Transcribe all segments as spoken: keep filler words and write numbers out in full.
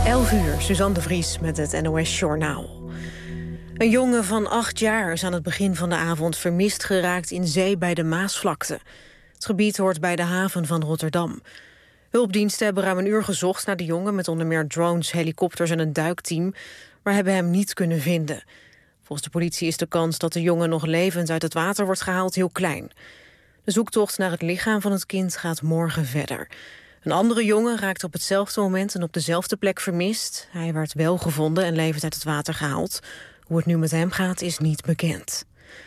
elf uur, Suzanne de Vries met het N O S-journaal. Een jongen van acht jaar is aan het begin van de avond vermist geraakt in zee bij de Maasvlakte. Het gebied hoort bij de haven van Rotterdam. Hulpdiensten hebben ruim een uur gezocht naar de jongen met onder meer drones, helikopters en een duikteam, maar hebben hem niet kunnen vinden. Volgens de politie is de kans dat de jongen nog levend uit het water wordt gehaald heel klein. De zoektocht naar het lichaam van het kind gaat morgen verder. Een andere jongen raakte op hetzelfde moment en op dezelfde plek vermist. Hij werd wel gevonden en levend uit het water gehaald. Hoe het nu met hem gaat is niet bekend.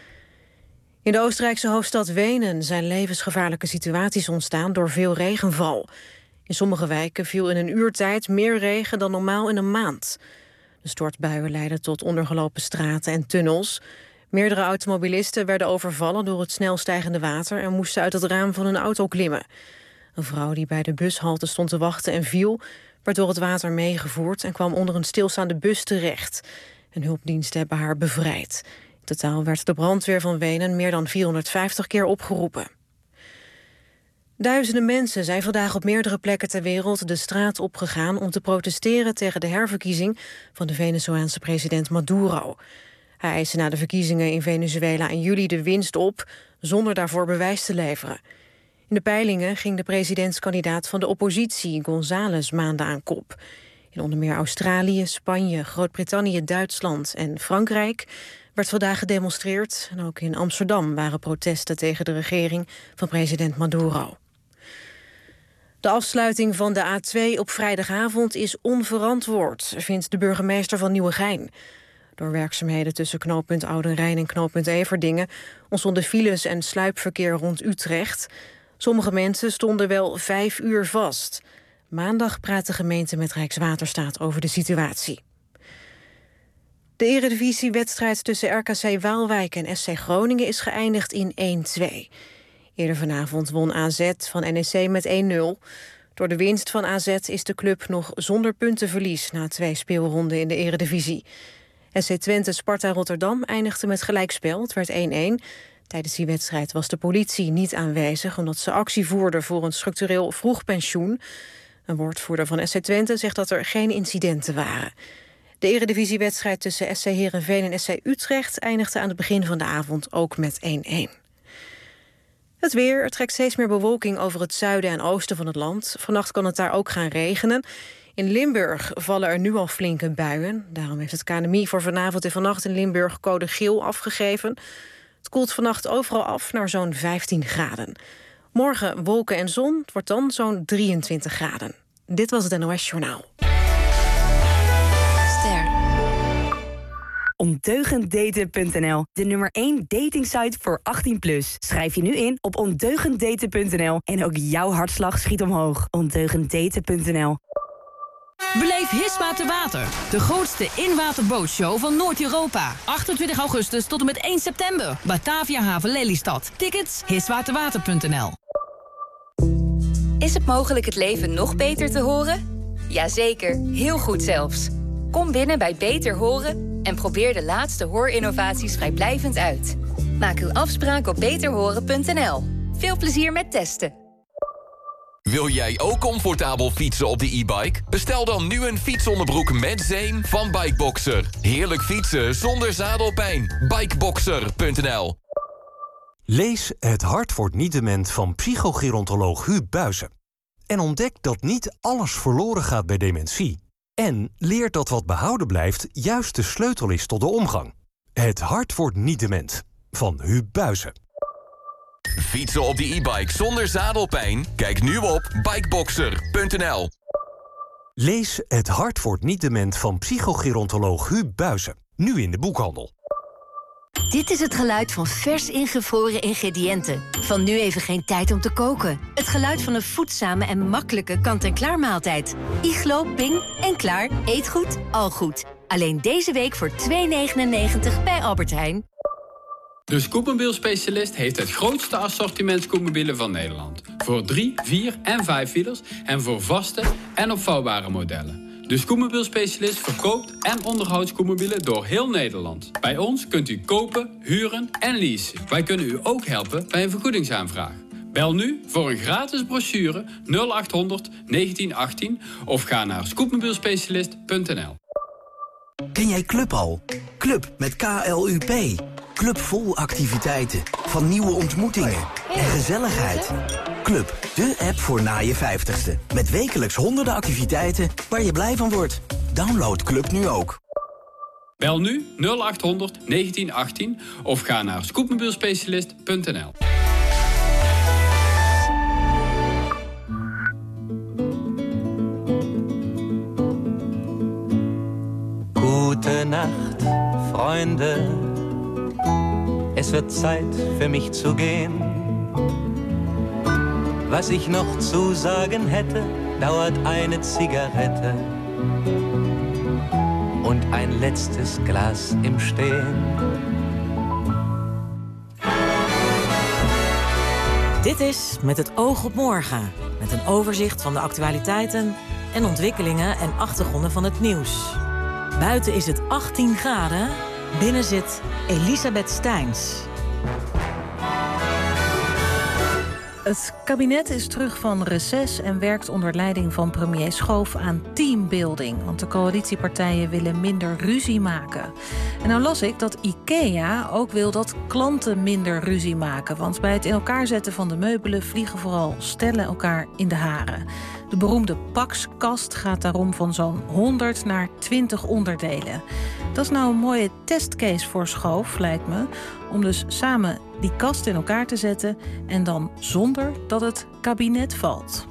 In de Oostenrijkse hoofdstad Wenen zijn levensgevaarlijke situaties ontstaan door veel regenval. In sommige wijken viel in een uurtijd meer regen dan normaal in een maand. De stortbuien leidden tot ondergelopen straten en tunnels. Meerdere automobilisten werden overvallen door het snel stijgende water en moesten uit het raam van hun auto klimmen. Een vrouw die bij de bushalte stond te wachten en viel, werd door het water meegevoerd en kwam onder een stilstaande bus terecht. En hulpdiensten hebben haar bevrijd. In totaal werd de brandweer van Wenen meer dan vierhonderdvijftig keer opgeroepen. Duizenden mensen zijn vandaag op meerdere plekken ter wereld de straat opgegaan om te protesteren tegen de herverkiezing van de Venezolaanse president Maduro. Hij eiste na de verkiezingen in Venezuela in juli de winst op, zonder daarvoor bewijs te leveren. In de peilingen ging de presidentskandidaat van de oppositie, González, maanden aan kop. In onder meer Australië, Spanje, Groot-Brittannië, Duitsland en Frankrijk werd vandaag gedemonstreerd. En ook in Amsterdam waren protesten tegen de regering van president Maduro. De afsluiting van de A twee op vrijdagavond is onverantwoord, vindt de burgemeester van Nieuwegein. Door werkzaamheden tussen knooppunt Oudenrijn en knooppunt Everdingen ontstonden files en sluipverkeer rond Utrecht. Sommige mensen stonden wel vijf uur vast. Maandag praat de gemeente met Rijkswaterstaat over de situatie. De eredivisiewedstrijd tussen R K C Waalwijk en S C Groningen is geëindigd in één twee. Eerder vanavond won A Z van N E C met één nul. Door de winst van A Z is de club nog zonder puntenverlies na twee speelronden in de eredivisie. S C Twente Sparta Rotterdam eindigde met gelijkspel, het werd één één. Tijdens die wedstrijd was de politie niet aanwezig omdat ze actie voerde voor een structureel vroegpensioen. Een woordvoerder van S C Twente zegt dat er geen incidenten waren. De eredivisiewedstrijd tussen S C Heerenveen en S C Utrecht eindigde aan het begin van de avond ook met één één. Het weer, er trekt steeds meer bewolking over het zuiden en oosten van het land. Vannacht kan het daar ook gaan regenen. In Limburg vallen er nu al flinke buien. Daarom heeft het K N M I voor vanavond en vannacht in Limburg code geel afgegeven. Het koelt vannacht overal af naar zo'n vijftien graden. Morgen wolken en zon, het wordt dan zo'n drieëntwintig graden. Dit was het N O S-journaal. Ster. Ondeugenddaten punt n l, de nummer één datingsite voor achttien plus. Schrijf je nu in op ondeugenddaten punt n l en ook jouw hartslag schiet omhoog. ondeugenddaten punt n l. Beleef Hisma te Water, de grootste inwaterbootshow van Noord-Europa. achtentwintig augustus tot en met één september. Batavia Haven Lelystad. Tickets hiswaterwater punt n l. Is het mogelijk het leven nog beter te horen? Jazeker, heel goed zelfs. Kom binnen bij Beter Horen en probeer de laatste hoorinnovaties vrijblijvend uit. Maak uw afspraak op beter horen punt n l. Veel plezier met testen. Wil jij ook comfortabel fietsen op de e-bike? Bestel dan nu een fietsonderbroek met zeem van Bikeboxer. Heerlijk fietsen zonder zadelpijn. Bikeboxer punt n l. Lees Het hart wordt niet dement van psychogerontoloog Huub Buijsen. En ontdek dat niet alles verloren gaat bij dementie. En leer dat wat behouden blijft juist de sleutel is tot de omgang. Het hart wordt niet dement van Huub Buijsen. Fietsen op de e-bike zonder zadelpijn? Kijk nu op bikeboxer punt n l. Lees Het hart wordt niet dement van psychogerontoloog Huub Buijsen. Nu in de boekhandel. Dit is het geluid van vers ingevroren ingrediënten. Van nu even geen tijd om te koken. Het geluid van een voedzame en makkelijke kant-en-klaar maaltijd. Iglo, Ping en klaar. Eet goed, al goed. Alleen deze week voor twee negenennegentig bij Albert Heijn. De scootmobielspecialist heeft het grootste assortiment scootmobielen van Nederland. Voor drie, vier en vijf wielers en voor vaste en opvouwbare modellen. De scootmobielspecialist verkoopt en onderhoudt scootmobielen door heel Nederland. Bij ons kunt u kopen, huren en leasen. Wij kunnen u ook helpen bij een vergoedingsaanvraag. Bel nu voor een gratis brochure nul acht honderd negentien achttien of ga naar scootmobielspecialist punt n l. Ken jij Club al? Club met K L U P. Club vol activiteiten, van nieuwe ontmoetingen en gezelligheid. Club, de app voor na je vijftigste. Met wekelijks honderden activiteiten waar je blij van wordt. Download Club nu ook. Bel nu nul acht honderd negentien achttien of ga naar scootmobielspecialist punt n l. Gute Nacht, Freunde. Es wird Zeit für mich zu gehen. Was ich noch zu sagen hätte, dauert eine Zigarette und ein letztes Glas im Stehen. Dit is Met het oog op morgen. Met een overzicht van de actualiteiten en ontwikkelingen en achtergronden van het nieuws. Buiten is het achttien graden. Binnen zit Elisabeth Steins. Het kabinet is terug van reces en werkt onder leiding van premier Schoof aan teambuilding. Want de coalitiepartijen willen minder ruzie maken. En nou las ik dat IKEA ook wil dat klanten minder ruzie maken. Want bij het in elkaar zetten van de meubelen vliegen vooral stellen elkaar in de haren. De beroemde Pax-kast gaat daarom van zo'n honderd naar twintig onderdelen. Dat is nou een mooie testcase voor Schoof, lijkt me. Om dus samen die kast in elkaar te zetten en dan zonder dat het kabinet valt.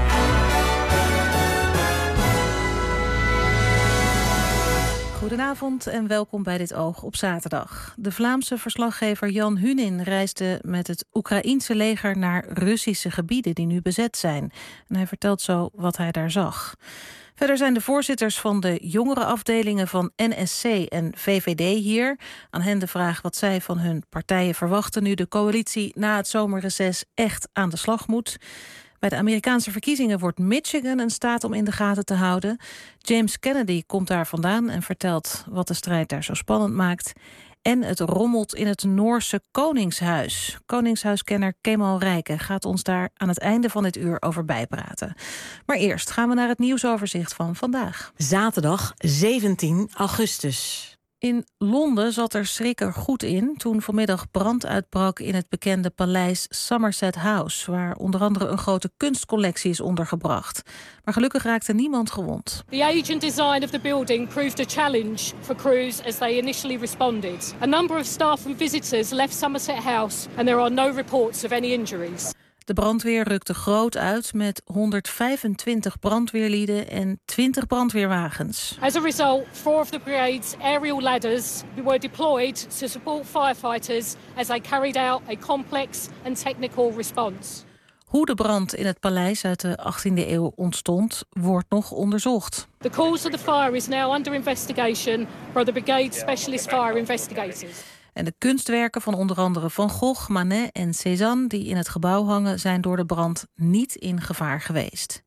Goedenavond en welkom bij Dit Oog op zaterdag. De Vlaamse verslaggever Jan Hunin reisde met het Oekraïense leger naar Russische gebieden die nu bezet zijn. En hij vertelt zo wat hij daar zag. Verder zijn de voorzitters van de jongere afdelingen van N S C en V V D hier. Aan hen de vraag wat zij van hun partijen verwachten nu de coalitie na het zomerreces echt aan de slag moet. Bij de Amerikaanse verkiezingen wordt Michigan een staat om in de gaten te houden. James Kennedy komt daar vandaan en vertelt wat de strijd daar zo spannend maakt. En het rommelt in het Noorse Koningshuis. Koningshuiskenner Kemal Rijken gaat ons daar aan het einde van dit uur over bijpraten. Maar eerst gaan we naar het nieuwsoverzicht van vandaag. Zaterdag zeventien augustus. In Londen zat er schrikker goed in toen vanmiddag brand uitbrak in het bekende paleis Somerset House, waar onder andere een grote kunstcollectie is ondergebracht. Maar gelukkig raakte niemand gewond. The age and design of the building proved a challenge for crews as they initially responded. A number of staff and visitors left Somerset House and there are no reports of any injuries. De brandweer rukte groot uit met honderdvijfentwintig brandweerlieden en twintig brandweerwagens. As a result, four of the brigade's aerial ladders were deployed to support firefighters as they carried out a complex and technical response. Hoe de brand in het paleis uit de achttiende eeuw ontstond, wordt nog onderzocht. The cause of the fire is now under investigation by the brigade specialist fire investigators. En de kunstwerken van onder andere Van Gogh, Manet en Cézanne die in het gebouw hangen zijn door de brand niet in gevaar geweest.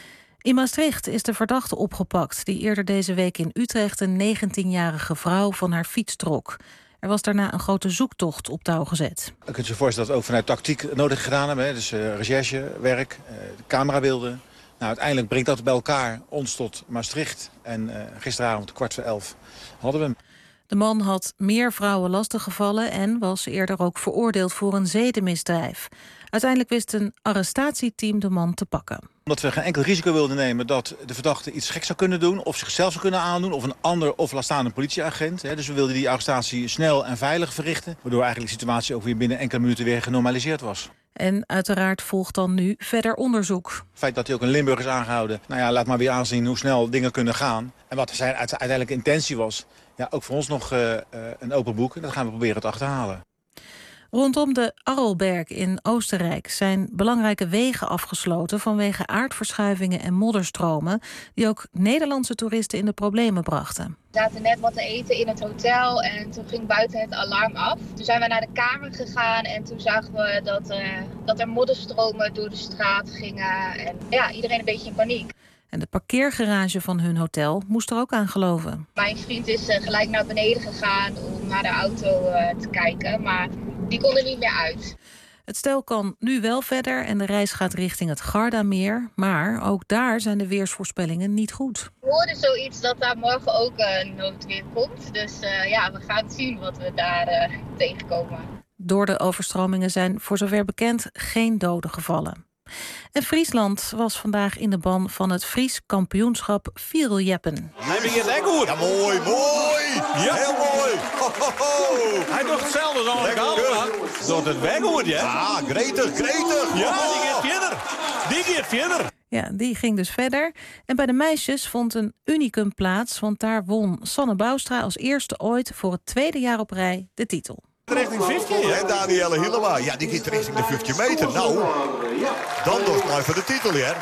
In Maastricht is de verdachte opgepakt die eerder deze week in Utrecht een negentienjarige vrouw van haar fiets trok. Er was daarna een grote zoektocht op touw gezet. Je kunt je voorstellen dat we ook vanuit tactiek nodig gedaan hebben. Hè? Dus uh, recherchewerk, uh, camerabeelden. Nou, uiteindelijk brengt dat bij elkaar ons tot Maastricht. En uh, gisteravond kwart voor elf hadden we hem. De man had meer vrouwen lastiggevallen en was eerder ook veroordeeld voor een zedenmisdrijf. Uiteindelijk wist een arrestatieteam de man te pakken. Omdat we geen enkel risico wilden nemen dat de verdachte iets geks zou kunnen doen, of zichzelf zou kunnen aandoen, of een ander of laat staan een politieagent. Dus we wilden die arrestatie snel en veilig verrichten, waardoor eigenlijk de situatie ook weer binnen enkele minuten weer genormaliseerd was. En uiteraard volgt dan nu verder onderzoek. Het feit dat hij ook in Limburg is aangehouden, nou ja, laat maar weer aanzien hoe snel dingen kunnen gaan. En wat zijn uiteindelijke intentie was, ja, ook voor ons nog uh, uh, een open boek. En dat gaan we proberen te achterhalen. Rondom de Arlberg in Oostenrijk zijn belangrijke wegen afgesloten vanwege aardverschuivingen en modderstromen die ook Nederlandse toeristen in de problemen brachten. We zaten net wat te eten in het hotel en toen ging buiten het alarm af. Toen zijn we naar de kamer gegaan en toen zagen we dat, uh, dat er modderstromen door de straat gingen. En ja, iedereen een beetje in paniek. En de parkeergarage van hun hotel moest er ook aan geloven. Mijn vriend is uh, gelijk naar beneden gegaan om naar de auto uh, te kijken, maar die kon er niet meer uit. Het stel kan nu wel verder en de reis gaat richting het Gardameer. Maar ook daar zijn de weersvoorspellingen niet goed. We hoorden zoiets dat daar morgen ook uh, noodweer komt. Dus uh, ja, we gaan zien wat we daar uh, tegenkomen. Door de overstromingen zijn voor zover bekend geen doden gevallen. En Friesland was vandaag in de ban van het Fries kampioenschap viereljeppen. Hij begint echt goed. Ja, mooi, mooi. Ja, heel mooi. Ho, ho, ho. Hij doet hetzelfde als de kant. Doet het weg goed, ja? Ah, gretig, gretig. Ja, die gaat verder. Die gaat verder. Ja, die ging dus verder. En bij de meisjes vond een unicum plaats, want daar won Sanne Boustra als eerste ooit voor het tweede jaar op rij de titel. Richting vijftig, ja. En Danielle Hillema, ja, die gaat richting de vijftig meter. Nou, dan doet hij voor de titel, hè.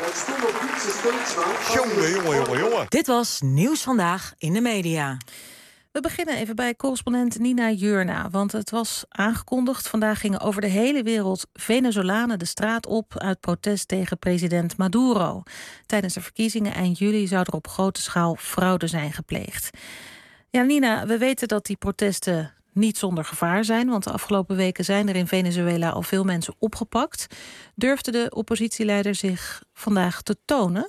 Jongen, jongen, jongen, jongen. Dit was Nieuws Vandaag in de Media. We beginnen even bij correspondent Nina Jurna, want het was aangekondigd. Vandaag gingen over de hele wereld Venezolanen de straat op uit protest tegen president Maduro. Tijdens de verkiezingen eind juli zou er op grote schaal fraude zijn gepleegd. Ja, Nina, we weten dat die protesten niet zonder gevaar zijn, want de afgelopen weken zijn er in Venezuela al veel mensen opgepakt. Durfde de oppositieleider zich vandaag te tonen?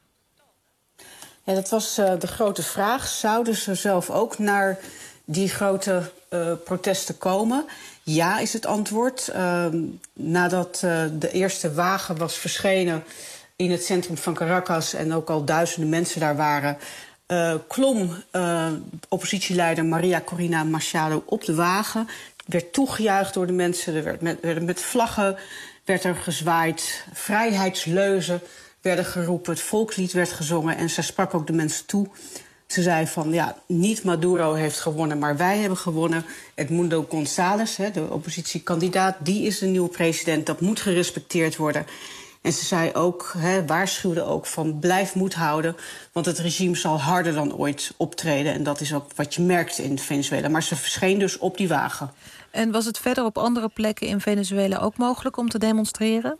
Ja, dat was uh, de grote vraag. Zouden ze zelf ook naar die grote uh, protesten komen? Ja, is het antwoord. Uh, nadat uh, de eerste wagen was verschenen in het centrum van Caracas en ook al duizenden mensen daar waren, Uh, klom uh, oppositieleider Maria Corina Machado op de wagen. Werd toegejuicht door de mensen. Er werd met, werd met vlaggen werd er gezwaaid. Vrijheidsleuzen werden geroepen. Het volkslied werd gezongen. En zij sprak ook de mensen toe. Ze zei van, ja, niet Maduro heeft gewonnen, maar wij hebben gewonnen. Edmundo González, hè, de oppositiekandidaat, die is de nieuwe president. Dat moet gerespecteerd worden. En ze zei ook, he, waarschuwde ook van blijf moed houden, want het regime zal harder dan ooit optreden. En dat is ook wat je merkt in Venezuela. Maar ze verscheen dus op die wagen. En was het verder op andere plekken in Venezuela ook mogelijk om te demonstreren?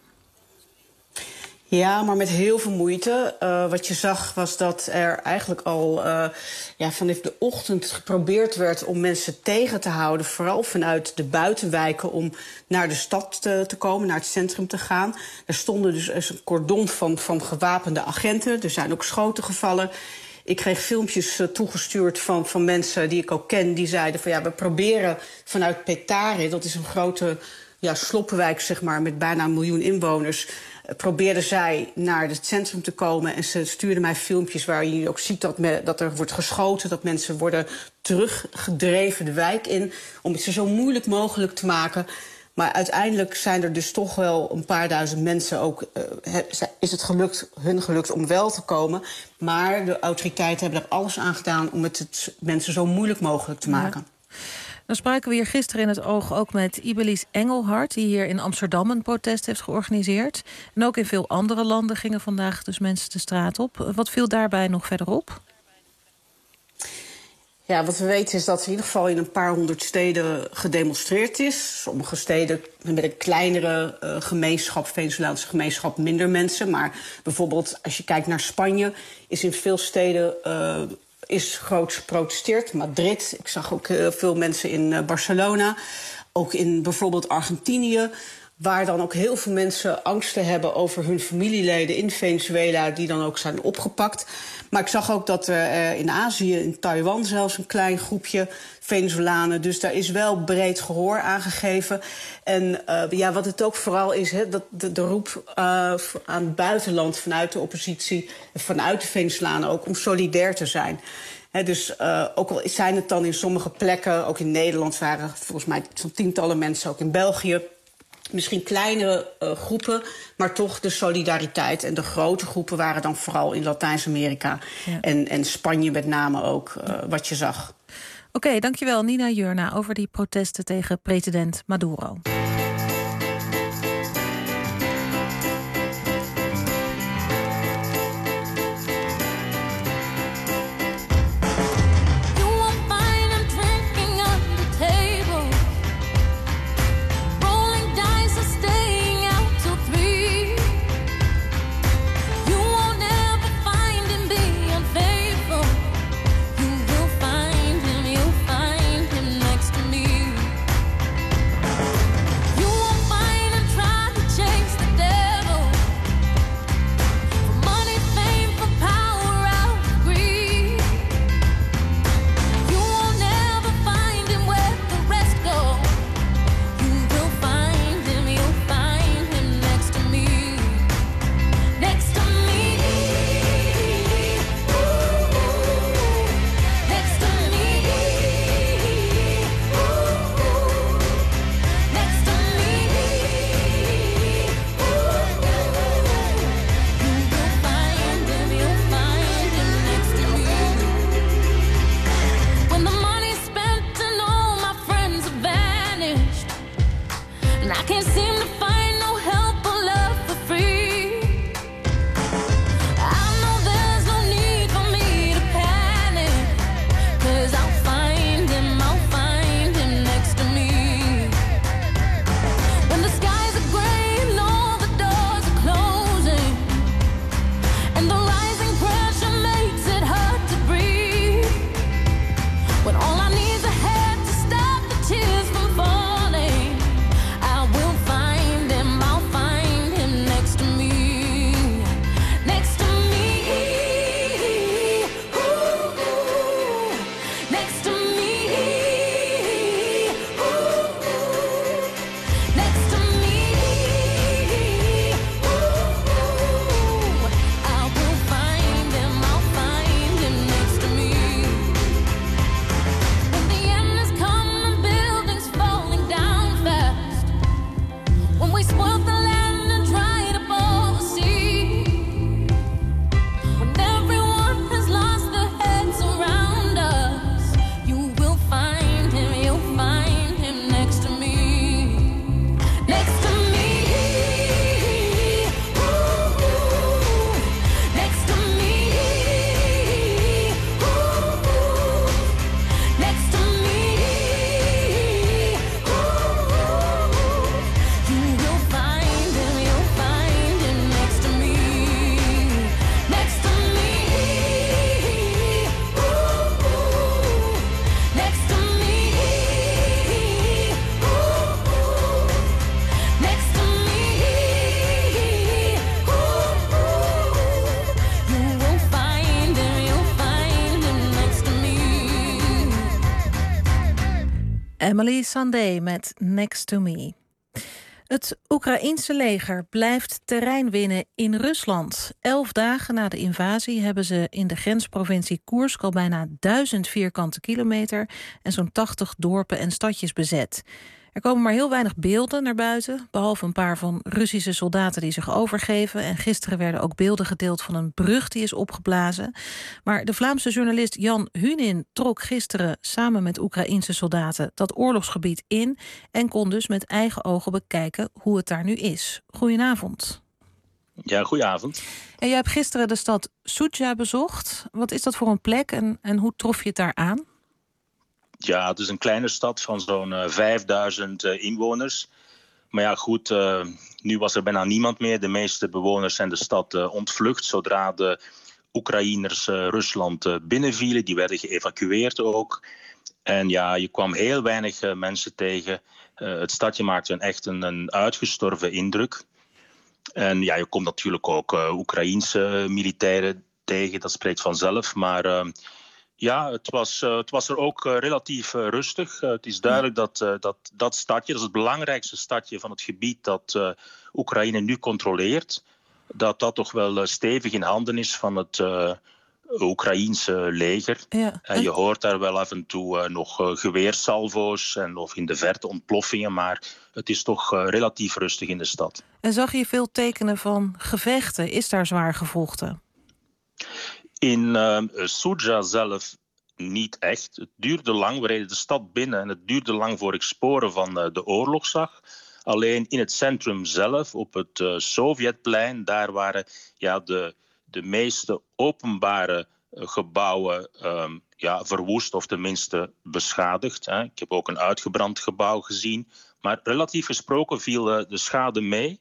Ja, maar met heel veel moeite. Uh, wat je zag was dat er eigenlijk al uh, ja, vanaf de ochtend geprobeerd werd om mensen tegen te houden. Vooral vanuit de buitenwijken om naar de stad te, te komen, naar het centrum te gaan. Er stonden dus een cordon van, van gewapende agenten. Er zijn ook schoten gevallen. Ik kreeg filmpjes uh, toegestuurd van, van mensen die ik ook ken. Die zeiden van ja, we proberen vanuit Petare, dat is een grote ja, sloppenwijk zeg maar, met bijna een miljoen inwoners, probeerden zij naar het centrum te komen. En ze stuurden mij filmpjes waar je ook ziet dat, me, dat er wordt geschoten, dat mensen worden teruggedreven de wijk in, om het zo moeilijk mogelijk te maken. Maar uiteindelijk zijn er dus toch wel een paar duizend mensen ook, uh, is het gelukt, hun gelukt om wel te komen. Maar de autoriteiten hebben er alles aan gedaan om het, het mensen zo moeilijk mogelijk te maken. Ja. Dan spraken we hier gisteren in het oog ook met Ibelis Engelhard, die hier in Amsterdam een protest heeft georganiseerd. En ook in veel andere landen gingen vandaag dus mensen de straat op. Wat viel daarbij nog verder op? Ja, wat we weten is dat er in ieder geval in een paar honderd steden gedemonstreerd is. Sommige steden met een kleinere uh, gemeenschap, Venezolaanse gemeenschap, minder mensen. Maar bijvoorbeeld als je kijkt naar Spanje, is in veel steden Uh, is groots geprotesteerd. Madrid, ik zag ook uh, veel mensen in uh, Barcelona. Ook in bijvoorbeeld Argentinië, waar dan ook heel veel mensen angsten hebben over hun familieleden in Venezuela, die dan ook zijn opgepakt. Maar ik zag ook dat uh, in Azië, in Taiwan zelfs, een klein groepje Venezolanen. Dus daar is wel breed gehoor aangegeven. En uh, ja, wat het ook vooral is, he, dat de, de roep uh, aan het buitenland vanuit de oppositie, vanuit de Venezolanen ook, om solidair te zijn. He, dus uh, ook al zijn het dan in sommige plekken, ook in Nederland waren volgens mij zo'n tientallen mensen, ook in België, misschien kleinere uh, groepen, maar toch de solidariteit. En de grote groepen waren dan vooral in Latijns-Amerika, ja, en, en Spanje met name ook, uh, wat je zag. Oké, okay, dankjewel Nina Jurna over die protesten tegen president Maduro. Emily Sandé met Next to Me. Het Oekraïense leger blijft terrein winnen in Rusland. Elf dagen na de invasie hebben ze in de grensprovincie Koersk al bijna duizend vierkante kilometer en zo'n tachtig dorpen en stadjes bezet. Er komen maar heel weinig beelden naar buiten, behalve een paar van Russische soldaten die zich overgeven. En gisteren werden ook beelden gedeeld van een brug die is opgeblazen. Maar de Vlaamse journalist Jan Hunin trok gisteren samen met Oekraïense soldaten dat oorlogsgebied in en kon dus met eigen ogen bekijken hoe het daar nu is. Goedenavond. Ja, goedenavond. En jij hebt gisteren de stad Sudzha bezocht. Wat is dat voor een plek en, en hoe trof je het daar aan? Ja, het is een kleine stad van zo'n uh, vijfduizend uh, inwoners. Maar ja, goed, uh, nu was er bijna niemand meer. De meeste bewoners zijn de stad uh, ontvlucht zodra de Oekraïners uh, Rusland uh, binnenvielen. Die werden geëvacueerd ook. En ja, je kwam heel weinig uh, mensen tegen. Uh, het stadje maakte een echt een, een uitgestorven indruk. En ja, je komt natuurlijk ook uh, Oekraïense militairen tegen. Dat spreekt vanzelf, maar... Uh, Ja, het was, uh, het was er ook uh, relatief uh, rustig. Uh, het is duidelijk dat, uh, dat dat stadje, dat is het belangrijkste stadje van het gebied dat uh, Oekraïne nu controleert, dat dat toch wel uh, stevig in handen is van het uh, Oekraïense leger. Ja. En je hoort daar wel af en toe uh, nog uh, geweersalvo's en of in de verte ontploffingen, maar het is toch uh, relatief rustig in de stad. En zag je veel tekenen van gevechten? Is daar zwaar gevochten? In uh, Sudzha zelf niet echt. Het duurde lang, we reden de stad binnen en het duurde lang voor ik sporen van uh, de oorlog zag. Alleen in het centrum zelf, op het uh, Sovjetplein, daar waren ja, de, de meeste openbare uh, gebouwen um, ja, verwoest of tenminste beschadigd. Hè. Ik heb ook een uitgebrand gebouw gezien. Maar relatief gesproken viel uh, de schade mee.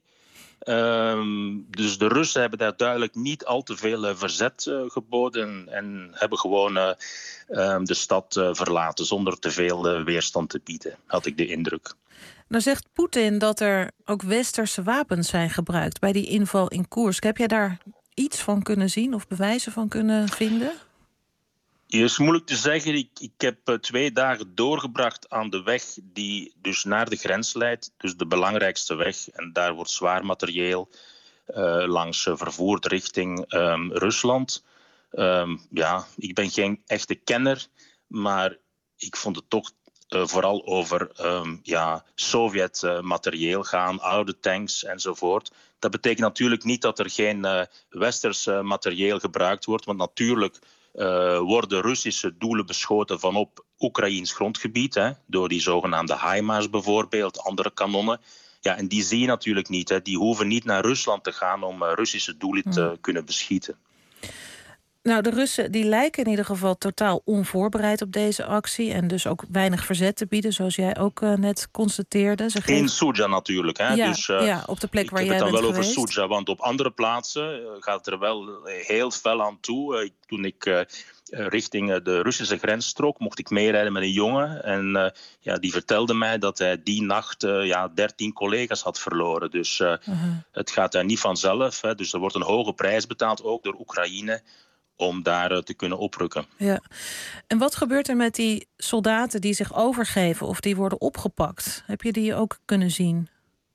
Um, dus de Russen hebben daar duidelijk niet al te veel uh, verzet uh, geboden en hebben gewoon uh, um, de stad uh, verlaten zonder te veel uh, weerstand te bieden, had ik de indruk. Nou zegt Poetin dat er ook westerse wapens zijn gebruikt bij die inval in Koersk. Heb jij daar iets van kunnen zien of bewijzen van kunnen vinden? Het is moeilijk te zeggen. Ik, ik heb uh, twee dagen doorgebracht aan de weg die dus naar de grens leidt. Dus de belangrijkste weg. En daar wordt zwaar materieel uh, langs uh, vervoerd richting um, Rusland. Um, ja, ik ben geen echte kenner, maar ik vond het toch uh, vooral over um, ja, Sovjet-materieel gaan, oude tanks enzovoort. Dat betekent natuurlijk niet dat er geen uh, westers uh, materieel gebruikt wordt, want natuurlijk Uh, worden Russische doelen beschoten vanop Oekraïns grondgebied, hè, door die zogenaamde HIMARS bijvoorbeeld, andere kanonnen. Ja, en die zie je natuurlijk niet. Hè. Die hoeven niet naar Rusland te gaan om uh, Russische doelen te hmm. kunnen beschieten. Nou, de Russen die lijken in ieder geval totaal onvoorbereid op deze actie en dus ook weinig verzet te bieden, zoals jij ook uh, net constateerde. Ze geven... In Sudzha natuurlijk. Hè. Ja, dus, uh, ja, op de plek waar jij bent geweest. Ik heb het dan wel geweest. Over Sudzha, want op andere plaatsen uh, gaat het er wel heel fel aan toe. Uh, toen ik uh, richting uh, de Russische grens trok, mocht ik meerijden met een jongen. En uh, ja, die vertelde mij dat hij die nacht uh, ja, dertien collega's had verloren. Dus uh, uh-huh. het gaat daar niet vanzelf. Hè. Dus er wordt een hoge prijs betaald, ook door Oekraïne, om daar te kunnen oprukken. Ja. En wat gebeurt er met die soldaten die zich overgeven of die worden opgepakt? Heb je die ook kunnen zien?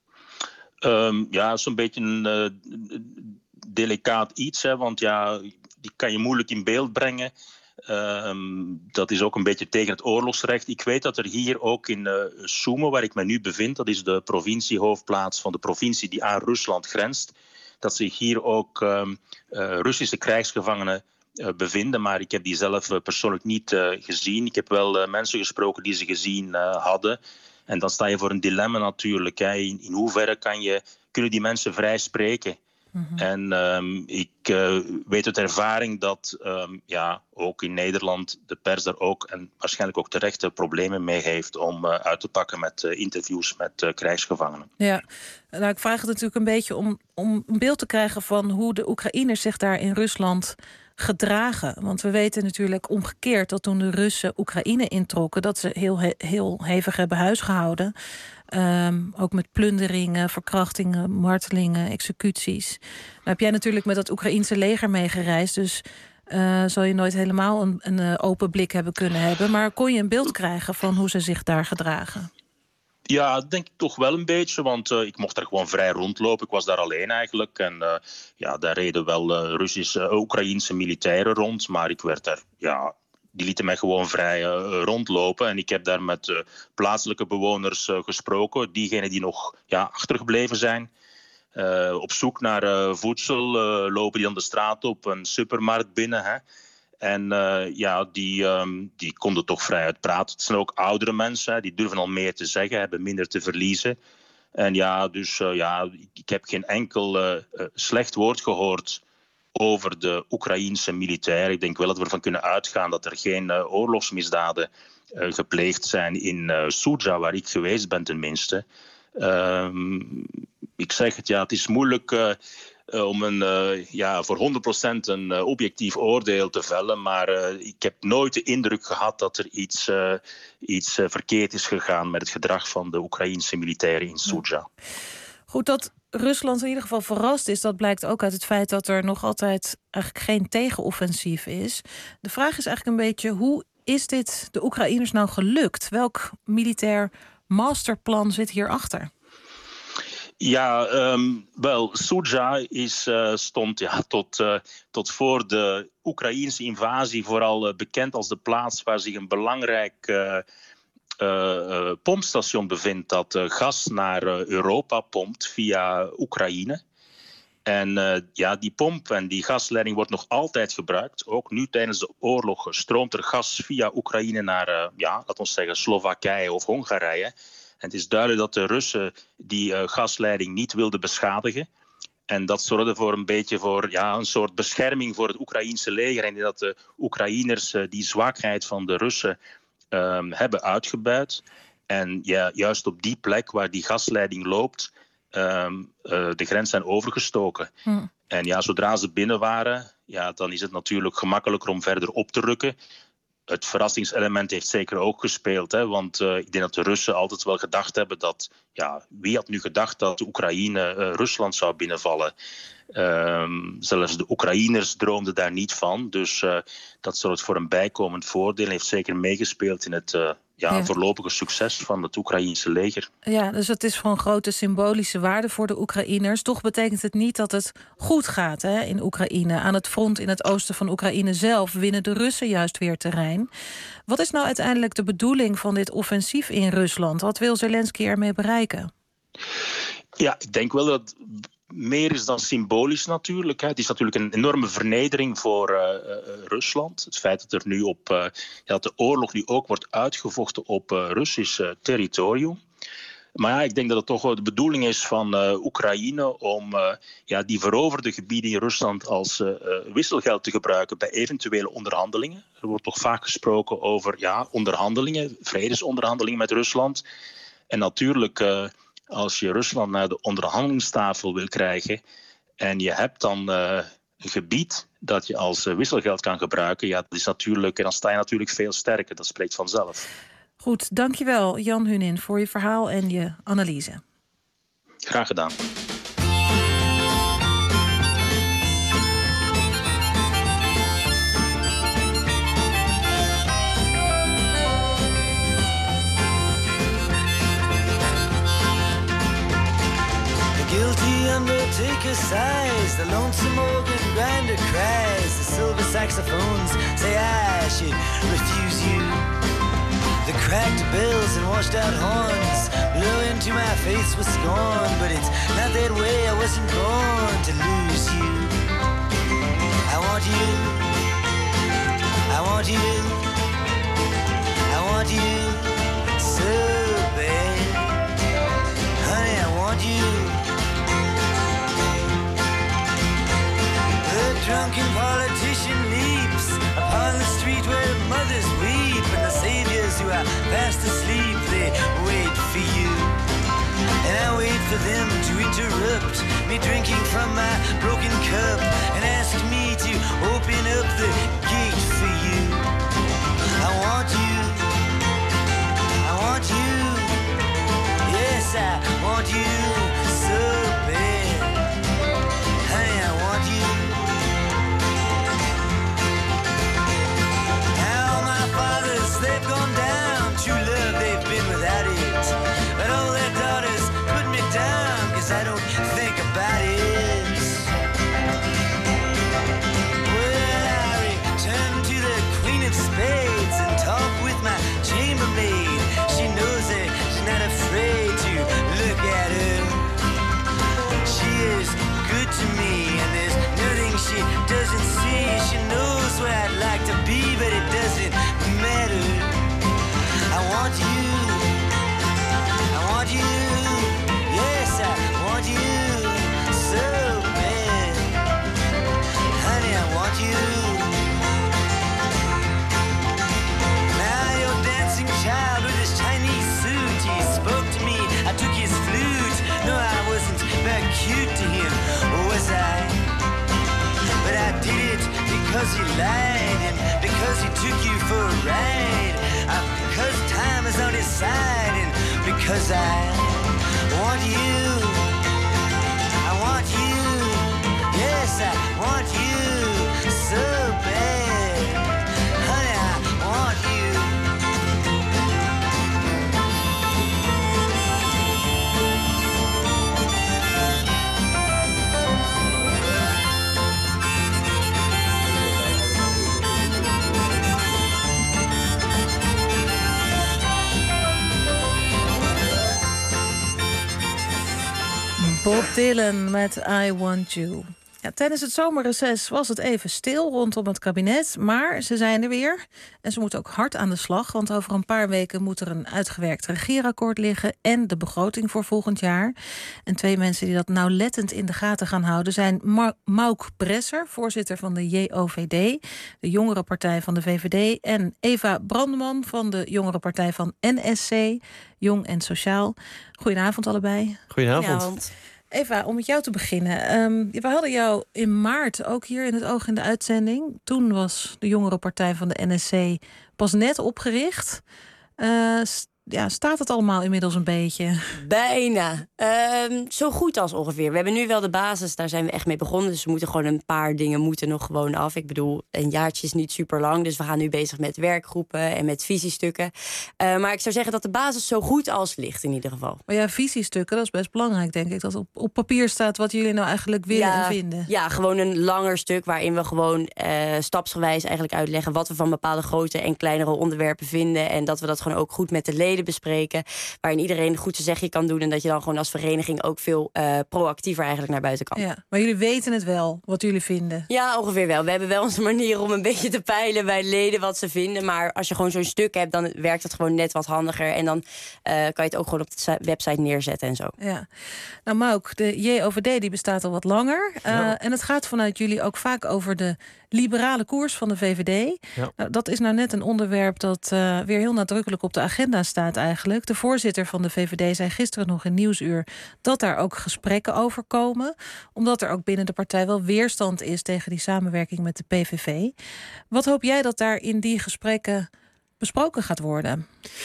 Um, ja, dat is een beetje een uh, delicaat iets, hè, want ja, die kan je moeilijk in beeld brengen. Um, dat is ook een beetje tegen het oorlogsrecht. Ik weet dat er hier ook in uh, Sumy, waar ik me nu bevind, dat is de provinciehoofdplaats van de provincie die aan Rusland grenst, dat zich hier ook um, uh, Russische krijgsgevangenen uh, bevinden. Maar ik heb die zelf uh, persoonlijk niet uh, gezien. Ik heb wel uh, mensen gesproken die ze gezien uh, hadden. En dan sta je voor een dilemma natuurlijk. Hè. In, in hoeverre kan je, kunnen die mensen vrij spreken? Mm-hmm. En um, ik uh, weet uit ervaring dat um, ja, ook in Nederland de pers daar ook en waarschijnlijk ook terecht problemen mee heeft om uh, uit te pakken met uh, interviews met uh, krijgsgevangenen. Ja, nou, ik vraag het natuurlijk een beetje om, om een beeld te krijgen van hoe de Oekraïners zich daar in Rusland gedragen. Want we weten natuurlijk omgekeerd dat toen de Russen Oekraïne introkken, dat ze heel, heel hevig hebben huisgehouden. Um, ook met plunderingen, verkrachtingen, martelingen, executies. Nou heb jij natuurlijk met dat Oekraïense leger meegereisd. Dus uh, zal je nooit helemaal een, een uh, open blik hebben kunnen hebben. Maar kon je een beeld krijgen van hoe ze zich daar gedragen? Ja, denk ik toch wel een beetje, want uh, ik mocht er gewoon vrij rondlopen. Ik was daar alleen eigenlijk. En uh, ja, daar reden wel uh, Russische, uh, Oekraïense militairen rond. Maar ik werd daar, ja, die lieten mij gewoon vrij uh, rondlopen. En ik heb daar met uh, plaatselijke bewoners uh, gesproken. Diegenen die nog ja, achtergebleven zijn. Uh, op zoek naar uh, voedsel uh, lopen die dan de straat op, een supermarkt binnen. Hè. En uh, ja, die, um, die konden toch vrij uitpraten. Het zijn ook oudere mensen, hè, die durven al meer te zeggen, hebben minder te verliezen. En ja, dus uh, ja, ik heb geen enkel uh, uh, slecht woord gehoord over de Oekraïense militairen. Ik denk wel dat we ervan kunnen uitgaan dat er geen uh, oorlogsmisdaden uh, gepleegd zijn in uh, Sudzha, waar ik geweest ben tenminste. Um, ik zeg het, ja, het is moeilijk uh, uh, om een, uh, ja, voor honderd procent een uh, objectief oordeel te vellen. Maar uh, ik heb nooit de indruk gehad dat er iets, uh, iets uh, verkeerd is gegaan met het gedrag van de Oekraïense militairen in Sudzha. Goed, dat Rusland in ieder geval verrast is, dat blijkt ook uit het feit dat er nog altijd eigenlijk geen tegenoffensief is. De vraag is eigenlijk een beetje, hoe is dit de Oekraïners nou gelukt? Welk militair masterplan zit hierachter? Ja, um, wel, Sudzha is, uh, stond ja, tot, uh, tot voor de Oekraïense invasie vooral uh, bekend als de plaats waar zich een belangrijk uh, uh, uh, pompstation bevindt dat uh, gas naar uh, Europa pompt via Oekraïne. En uh, ja, die pomp en die gasleiding wordt nog altijd gebruikt. Ook nu tijdens de oorlog stroomt er gas via Oekraïne naar, uh, ja, laten we zeggen, Slowakije of Hongarije. En het is duidelijk dat de Russen die uh, gasleiding niet wilden beschadigen. En dat zorgde voor een beetje voor ja, een soort bescherming voor het Oekraïense leger. En dat de Oekraïners uh, die zwakheid van de Russen uh, hebben uitgebuit. En ja, juist op die plek waar die gasleiding loopt, Um, uh, de grens zijn overgestoken. Hm. En ja, zodra ze binnen waren, ja, dan is het natuurlijk gemakkelijker om verder op te rukken. Het verrassingselement heeft zeker ook gespeeld. Hè, want uh, ik denk dat de Russen altijd wel gedacht hebben dat... Ja, wie had nu gedacht dat de Oekraïne uh, Rusland zou binnenvallen? Um, zelfs de Oekraïners droomden daar niet van. Dus uh, dat zorgt voor een bijkomend voordeel. Heeft zeker meegespeeld in het... Uh, Ja, een ja. voorlopige succes van het Oekraïense leger. Ja, dus het is van grote symbolische waarde voor de Oekraïners. Toch betekent het niet dat het goed gaat hè, in Oekraïne. Aan het front in het oosten van Oekraïne zelf winnen de Russen juist weer terrein. Wat is nou uiteindelijk de bedoeling van dit offensief in Rusland? Wat wil Zelensky ermee bereiken? Ja, ik denk wel dat... meer is dan symbolisch natuurlijk. Hè. Het is natuurlijk een enorme vernedering voor uh, uh, Rusland. Het feit dat, er nu op, uh, ja, dat de oorlog nu ook wordt uitgevochten op uh, Russisch uh, territorium. Maar ja, ik denk dat het toch wel de bedoeling is van uh, Oekraïne om uh, ja, die veroverde gebieden in Rusland als uh, uh, wisselgeld te gebruiken bij eventuele onderhandelingen. Er wordt toch vaak gesproken over ja, onderhandelingen, vredesonderhandelingen met Rusland. En natuurlijk... Uh, Als je Rusland naar de onderhandelingstafel wil krijgen en je hebt dan uh, een gebied dat je als uh, wisselgeld kan gebruiken, ja, dat is natuurlijk, en dan sta je natuurlijk veel sterker. Dat spreekt vanzelf. Goed, dankjewel Jan Hunin voor je verhaal en je analyse. Graag gedaan. Guilty undertaker sighs, the lonesome organ grinder cries, the silver saxophones say I should refuse you. The cracked bells and washed out horns blow into my face with scorn, but it's not that way, I wasn't born to lose you. I want you, I want you, I want you so bad. Honey, I want you. The drunken politician leaps upon the street where mothers weep, and the saviors who are fast asleep, they wait for you. And I wait for them to interrupt me drinking from my broken cup and ask me to open up the gate for you. I want you, I want you, yes I want you so bad. Honey, I want you. because he lied and because he took you for a ride. Uh, because time is on his side and because I want you. I want you. Yes, I want you so bad. Honey, I want you. Bob Dylan met I Want You. Ja, tijdens het zomerreces was het even stil rondom het kabinet, maar ze zijn er weer. En ze moeten ook hard aan de slag, want over een paar weken moet er een uitgewerkt regeerakkoord liggen en de begroting voor volgend jaar. En twee mensen die dat nauwlettend in de gaten gaan houden zijn Ma- Mauk Bresser, voorzitter van de J O V D, de jongerenpartij van de V V D, en Eva Brandeman van de jongerenpartij van N S C, Jong en Sociaal. Goedenavond allebei. Goedenavond. Goedenavond. Eva, om met jou te beginnen. Um, we hadden jou in maart ook hier in het oog in de uitzending. Toen was de jongerenpartij van de N S C pas net opgericht. Uh, st- ja, staat het allemaal inmiddels een beetje? Bijna. Um, zo goed als ongeveer. We hebben nu wel de basis, daar zijn we echt mee begonnen. Dus we moeten gewoon een paar dingen moeten nog gewoon af. Ik bedoel, een jaartje is niet super lang. Dus we gaan nu bezig met werkgroepen en met visiestukken. Uh, maar ik zou zeggen dat de basis zo goed als ligt in ieder geval. Maar ja, visiestukken, dat is best belangrijk, denk ik. Dat op, op papier staat wat jullie nou eigenlijk willen ja, en vinden. Ja, gewoon een langer stuk waarin we gewoon uh, stapsgewijs eigenlijk uitleggen wat we van bepaalde grote en kleinere onderwerpen vinden. En dat we dat gewoon ook goed met de leden bespreken, waarin iedereen goed zijn zegje kan doen en dat je dan gewoon als vereniging ook veel uh, proactiever eigenlijk naar buiten kan. Ja, maar jullie weten het wel, wat jullie vinden? Ja, ongeveer wel. We hebben wel onze manier om een beetje te peilen bij leden wat ze vinden, maar als je gewoon zo'n stuk hebt, dan werkt het gewoon net wat handiger en dan uh, kan je het ook gewoon op de website neerzetten en zo. Ja. Nou Mauk, de J O V D die bestaat al wat langer. Uh, Ja. En het gaat vanuit jullie ook vaak over de liberale koers van de V V D. Ja. Nou, dat is nou net een onderwerp dat uh, weer heel nadrukkelijk op de agenda staat eigenlijk. De voorzitter van de V V D zei gisteren nog in Nieuwsuur dat daar ook gesprekken over komen. Omdat er ook binnen de partij wel weerstand is tegen die samenwerking met de P V V. Wat hoop jij dat daar in die gesprekken besproken gaat worden?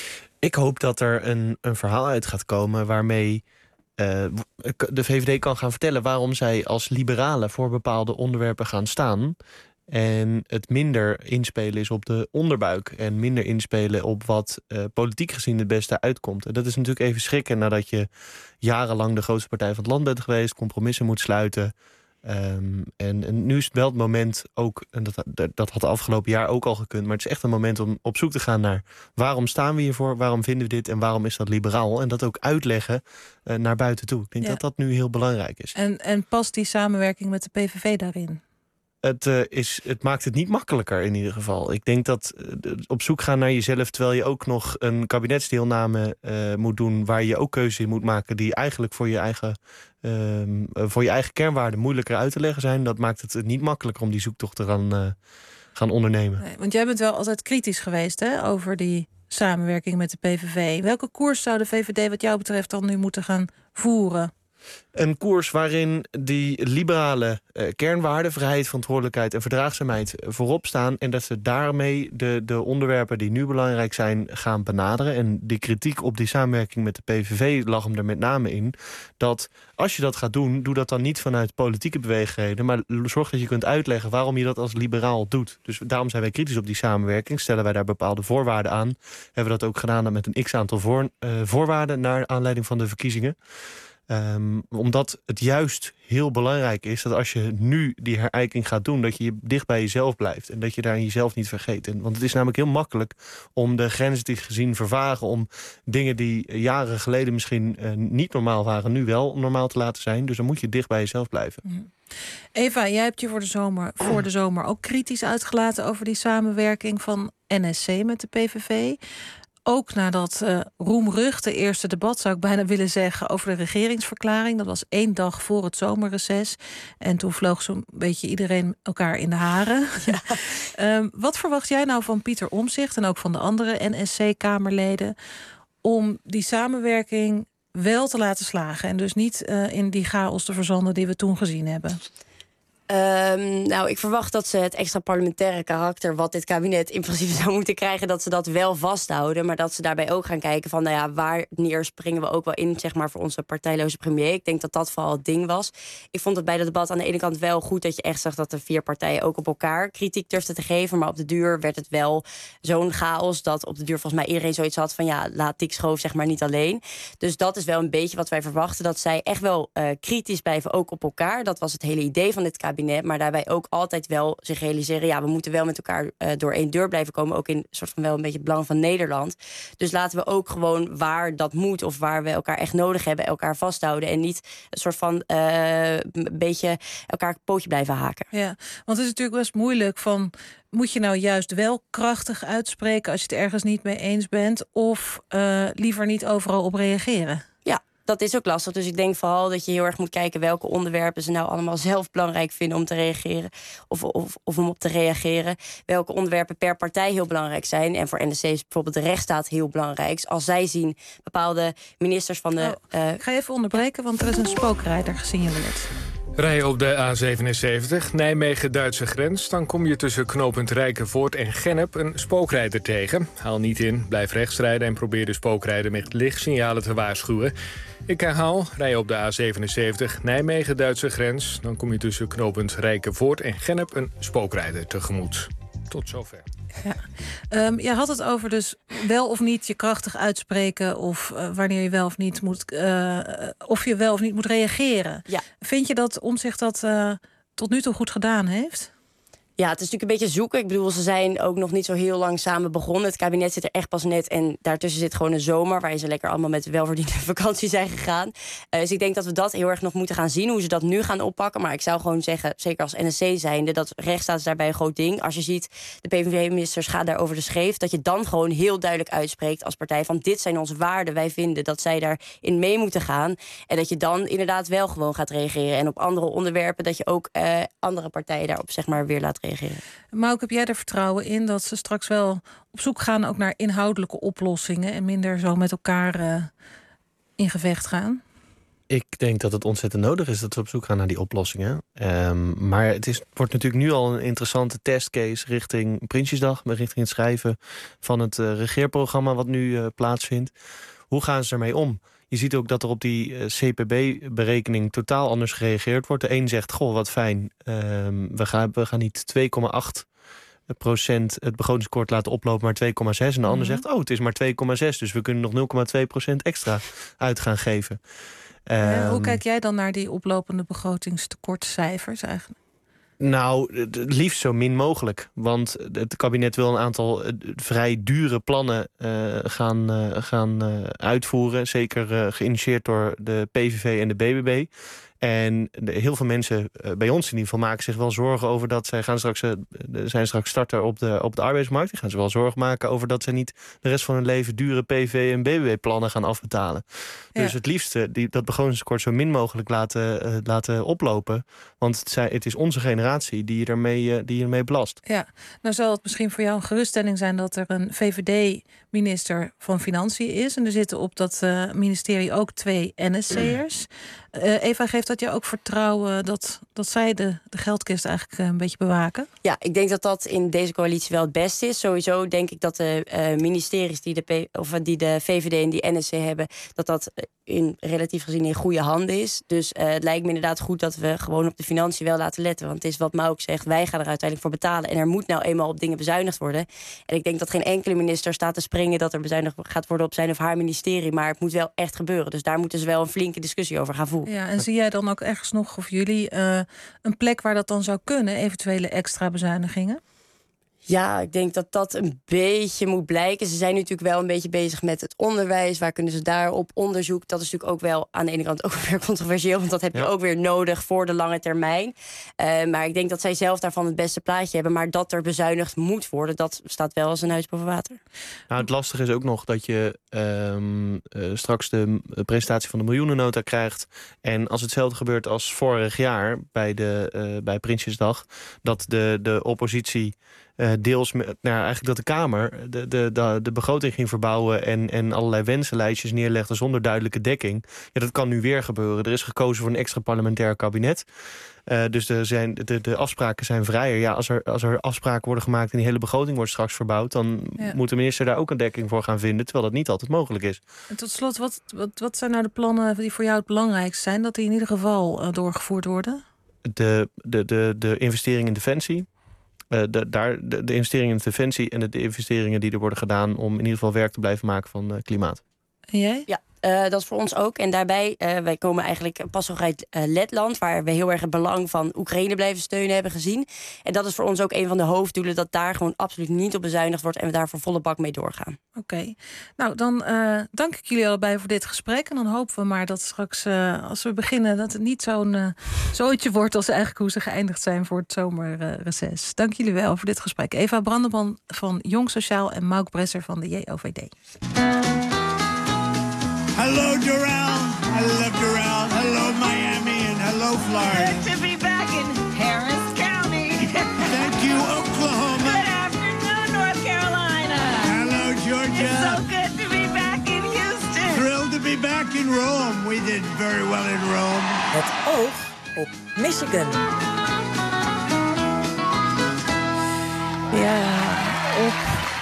Ik hoop dat er een, een verhaal uit gaat komen waarmee uh, de V V D kan gaan vertellen waarom zij als liberalen voor bepaalde onderwerpen gaan staan. En het minder inspelen is op de onderbuik. En minder inspelen op wat uh, politiek gezien het beste uitkomt. En dat is natuurlijk even schrikken nadat je jarenlang de grootste partij van het land bent geweest. Compromissen moet sluiten. Um, en, en nu is het wel het moment ook, en dat, dat, dat had afgelopen jaar ook al gekund. Maar het is echt een moment om op zoek te gaan naar waarom staan we hiervoor? Waarom vinden we dit? En waarom is dat liberaal? En dat ook uitleggen uh, naar buiten toe. Ik denk Ja. dat dat nu heel belangrijk is. En, en past die samenwerking met de P V V daarin? Het, uh, is, het maakt het niet makkelijker in ieder geval. Ik denk dat uh, op zoek gaan naar jezelf, terwijl je ook nog een kabinetsdeelname uh, moet doen waar je ook keuzes in moet maken die eigenlijk voor je eigen, uh, voor je eigen kernwaarden moeilijker uit te leggen zijn. Dat maakt het niet makkelijker om die zoektocht te gaan, uh, gaan ondernemen. Nee, want jij bent wel altijd kritisch geweest hè, over die samenwerking met de P V V. Welke koers zou de V V D wat jou betreft dan nu moeten gaan voeren? Een koers waarin die liberale uh, kernwaarden, vrijheid, verantwoordelijkheid en verdraagzaamheid voorop staan. En dat ze daarmee de, de onderwerpen die nu belangrijk zijn gaan benaderen. En die kritiek op die samenwerking met de P V V lag hem er met name in. Dat als je dat gaat doen, doe dat dan niet vanuit politieke beweegredenen. Maar zorg dat je kunt uitleggen waarom je dat als liberaal doet. Dus daarom zijn wij kritisch op die samenwerking. Stellen wij daar bepaalde voorwaarden aan. Hebben we dat ook gedaan met een x-aantal voor, uh, voorwaarden naar aanleiding van de verkiezingen. Um, omdat het juist heel belangrijk is dat als je nu die herijking gaat doen, dat je dicht bij jezelf blijft en dat je daar jezelf niet vergeet. En, want het is namelijk heel makkelijk om de grenzen die gezien vervagen, om dingen die jaren geleden misschien uh, niet normaal waren, nu wel normaal te laten zijn. Dus dan moet je dicht bij jezelf blijven. Eva, jij hebt je voor de zomer, voor de zomer ook kritisch uitgelaten over die samenwerking van N S C met de P V V. Ook na dat uh, roemruchte eerste debat, zou ik bijna willen zeggen, over de regeringsverklaring. Dat was één dag voor het zomerreces. En toen vloog zo'n beetje iedereen elkaar in de haren. Ja. um, wat verwacht jij nou van Pieter Omtzigt en ook van de andere N S C-kamerleden om die samenwerking wel te laten slagen en dus niet uh, in die chaos te verzanden die we toen gezien hebben? Um, nou, ik verwacht dat ze het extra parlementaire karakter... wat dit kabinet in principe zou moeten krijgen... dat ze dat wel vasthouden. Maar dat ze daarbij ook gaan kijken van... nou ja, wanneer springen we ook wel in, zeg maar, voor onze partijloze premier. Ik denk dat dat vooral het ding was. Ik vond het bij dat debat aan de ene kant wel goed... dat je echt zag dat de vier partijen ook op elkaar kritiek durfden te geven. Maar op de duur werd het wel zo'n chaos... dat op de duur volgens mij iedereen zoiets had van... ja, laat Dick Schoof zeg maar niet alleen. Dus dat is wel een beetje wat wij verwachten. Dat zij echt wel uh, kritisch blijven, ook op elkaar. Dat was het hele idee van dit kabinet. Maar daarbij ook altijd wel zich realiseren... ja, we moeten wel met elkaar uh, door één deur blijven komen. Ook in soort van wel een beetje het belang van Nederland. Dus laten we ook gewoon waar dat moet... of waar we elkaar echt nodig hebben, elkaar vasthouden. En niet een soort van uh, een beetje elkaar pootje blijven haken. Ja, want het is natuurlijk best moeilijk van... moet je nou juist wel krachtig uitspreken... als je het ergens niet mee eens bent... of uh, liever niet overal op reageren? Ja. Dat is ook lastig. Dus ik denk vooral dat je heel erg moet kijken... welke onderwerpen ze nou allemaal zelf belangrijk vinden om te reageren. Of, of, of om op te reageren. Welke onderwerpen per partij heel belangrijk zijn. En voor N S C is bijvoorbeeld de rechtsstaat heel belangrijk. Als zij zien bepaalde ministers van de... Oh, uh... Ik ga even onderbreken, want er is een spookrijder gesignaleerd. Rij je op de A zevenenzeventig, Nijmegen-Duitse grens... dan kom je tussen knooppunt Rijkenvoort en Gennep een spookrijder tegen. Haal niet in, blijf rechts rijden en probeer de spookrijder met lichtsignalen te waarschuwen. Ik herhaal, rij je op de A zevenenzeventig, Nijmegen-Duitse grens... dan kom je tussen knooppunt Rijkenvoort en Gennep een spookrijder tegemoet. Tot zover. Ja. Um, je had het over dus wel of niet je krachtig uitspreken... of uh, wanneer je wel of niet moet... Uh, of je wel of niet moet reageren. Ja. Vind je dat Omtzigt dat uh, tot nu toe goed gedaan heeft? Ja, het is natuurlijk een beetje zoeken. Ik bedoel, ze zijn ook nog niet zo heel lang samen begonnen. Het kabinet zit er echt pas net en daartussen zit gewoon een zomer... waarin ze lekker allemaal met welverdiende vakantie zijn gegaan. Uh, dus ik denk dat we dat heel erg nog moeten gaan zien... hoe ze dat nu gaan oppakken. Maar ik zou gewoon zeggen, zeker als N S C zijnde... dat rechtsstaat is daarbij een groot ding. Als je ziet, de P V V-ministers gaan daar over de scheef... dat je dan gewoon heel duidelijk uitspreekt als partij... van dit zijn onze waarden, wij vinden dat zij daarin mee moeten gaan. En dat je dan inderdaad wel gewoon gaat reageren. En op andere onderwerpen dat je ook uh, andere partijen daarop zeg maar weer laat reageren. Mauk, heb jij er vertrouwen in dat ze straks wel op zoek gaan... ook naar inhoudelijke oplossingen... en minder zo met elkaar uh, in gevecht gaan? Ik denk dat het ontzettend nodig is dat we op zoek gaan naar die oplossingen. Um, maar het is, wordt natuurlijk nu al een interessante testcase... richting Prinsjesdag, richting het schrijven van het uh, regeerprogramma... wat nu uh, plaatsvindt. Hoe gaan ze ermee om? Je ziet ook dat er op die uh, C P B-berekening totaal anders gereageerd wordt. De een zegt, goh, wat fijn, um, we, gaan, we gaan niet twee komma acht procent het begrotingskort laten oplopen, maar twee komma zes. En de ander mm-hmm. zegt, oh, het is maar twee komma zes, dus we kunnen nog nul komma twee procent extra uit gaan geven. Ja, um, hoe kijk jij dan naar die oplopende begrotingstekortcijfers eigenlijk? Nou, het liefst zo min mogelijk. Want het kabinet wil een aantal vrij dure plannen uh, gaan, uh, gaan uh, uitvoeren. Zeker uh, geïnitieerd door de P V V en de B B B. En de, heel veel mensen uh, bij ons in ieder geval maken zich wel zorgen over dat zij gaan straks, uh, zijn straks starter op de, op de arbeidsmarkt. Die gaan zich wel zorgen maken over dat ze niet de rest van hun leven dure P V V en B B B-plannen gaan afbetalen. Ja. Dus het liefste die, dat begrotingstekort zo min mogelijk laten, uh, laten oplopen. Want het, zij, het is onze generatie die je ermee, uh, die je ermee belast. Ja, nou zal het misschien voor jou een geruststelling zijn dat er een V V D-minister van Financiën is. En er zitten op dat uh, ministerie ook twee N S C'ers. Uh, Eva, geeft dat je ook vertrouwen dat, dat zij de, de geldkist eigenlijk uh, een beetje bewaken? Ja, ik denk dat dat in deze coalitie wel het beste is. Sowieso denk ik dat de uh, ministeries die de, P, of die de V V D en die N S C hebben... dat dat in, relatief gezien in goede handen is. Dus uh, het lijkt me inderdaad goed dat we gewoon op de financiën wel laten letten. Want het is wat Mauk zegt, wij gaan er uiteindelijk voor betalen. En er moet nou eenmaal op dingen bezuinigd worden. En ik denk dat geen enkele minister staat te springen... dat er bezuinigd gaat worden op zijn of haar ministerie. Maar het moet wel echt gebeuren. Dus daar moeten ze wel een flinke discussie over gaan voeren. Ja, en zie jij dan ook ergens nog, of jullie, uh, een plek waar dat dan zou kunnen? Eventuele extra bezuinigingen? Ja, ik denk dat dat een beetje moet blijken. Ze zijn natuurlijk wel een beetje bezig met het onderwijs. Waar kunnen ze daarop onderzoek? Dat is natuurlijk ook wel aan de ene kant ook weer controversieel. Want dat heb je ja. ook weer nodig voor de lange termijn. Uh, maar ik denk dat zij zelf daarvan het beste plaatje hebben. Maar dat er bezuinigd moet worden, dat staat wel als een huis boven water. Nou, het lastige is ook nog dat je um, uh, straks de presentatie van de miljoenennota krijgt. En als hetzelfde gebeurt als vorig jaar bij, de, uh, bij Prinsjesdag, dat de, de oppositie Uh, deels met, nou, eigenlijk dat de Kamer de, de, de, de begroting ging verbouwen en, en allerlei wensenlijstjes neerlegde zonder duidelijke dekking. Ja, dat kan nu weer gebeuren. Er is gekozen voor een extra parlementair kabinet. Uh, dus de, zijn, de, de afspraken zijn vrijer. Ja, als, er, als er afspraken worden gemaakt en die hele begroting wordt straks verbouwd, dan ja. moet de minister daar ook een dekking voor gaan vinden, terwijl dat niet altijd mogelijk is. En tot slot, wat, wat, wat zijn nou de plannen die voor jou het belangrijkst zijn, dat die in ieder geval uh, doorgevoerd worden? De, de, de, de investering in defensie. Uh, de, daar, de, de investeringen in defensie en de, de investeringen die er worden gedaan om in ieder geval werk te blijven maken van uh, klimaat. En jij? Ja, uh, dat is voor ons ook. En daarbij, uh, wij komen eigenlijk pas nog uit uh, Letland, waar we heel erg het belang van Oekraïne blijven steunen hebben gezien. En dat is voor ons ook een van de hoofddoelen, dat daar gewoon absoluut niet op bezuinigd wordt en we daar voor volle bak mee doorgaan. Oké. Okay. Nou, dan uh, dank ik jullie allebei voor dit gesprek. En dan hopen we maar dat straks, uh, als we beginnen, dat het niet zo'n uh, zootje wordt als eigenlijk hoe ze geëindigd zijn voor het zomerreces. Uh, dank jullie wel voor dit gesprek. Eva Brandeman van Jong Sociaal en Mauk Bresser van de J O V D. Hello, Doral. I love Doral. Hello, Miami. And hello, Florida. Good to be back in Harris County. Thank you, Oklahoma. Good afternoon, North Carolina. Hello, Georgia. It's so good to be back in Houston. Thrilled to be back in Rome. We did very well in Rome. Het oog op Michigan. Ja, op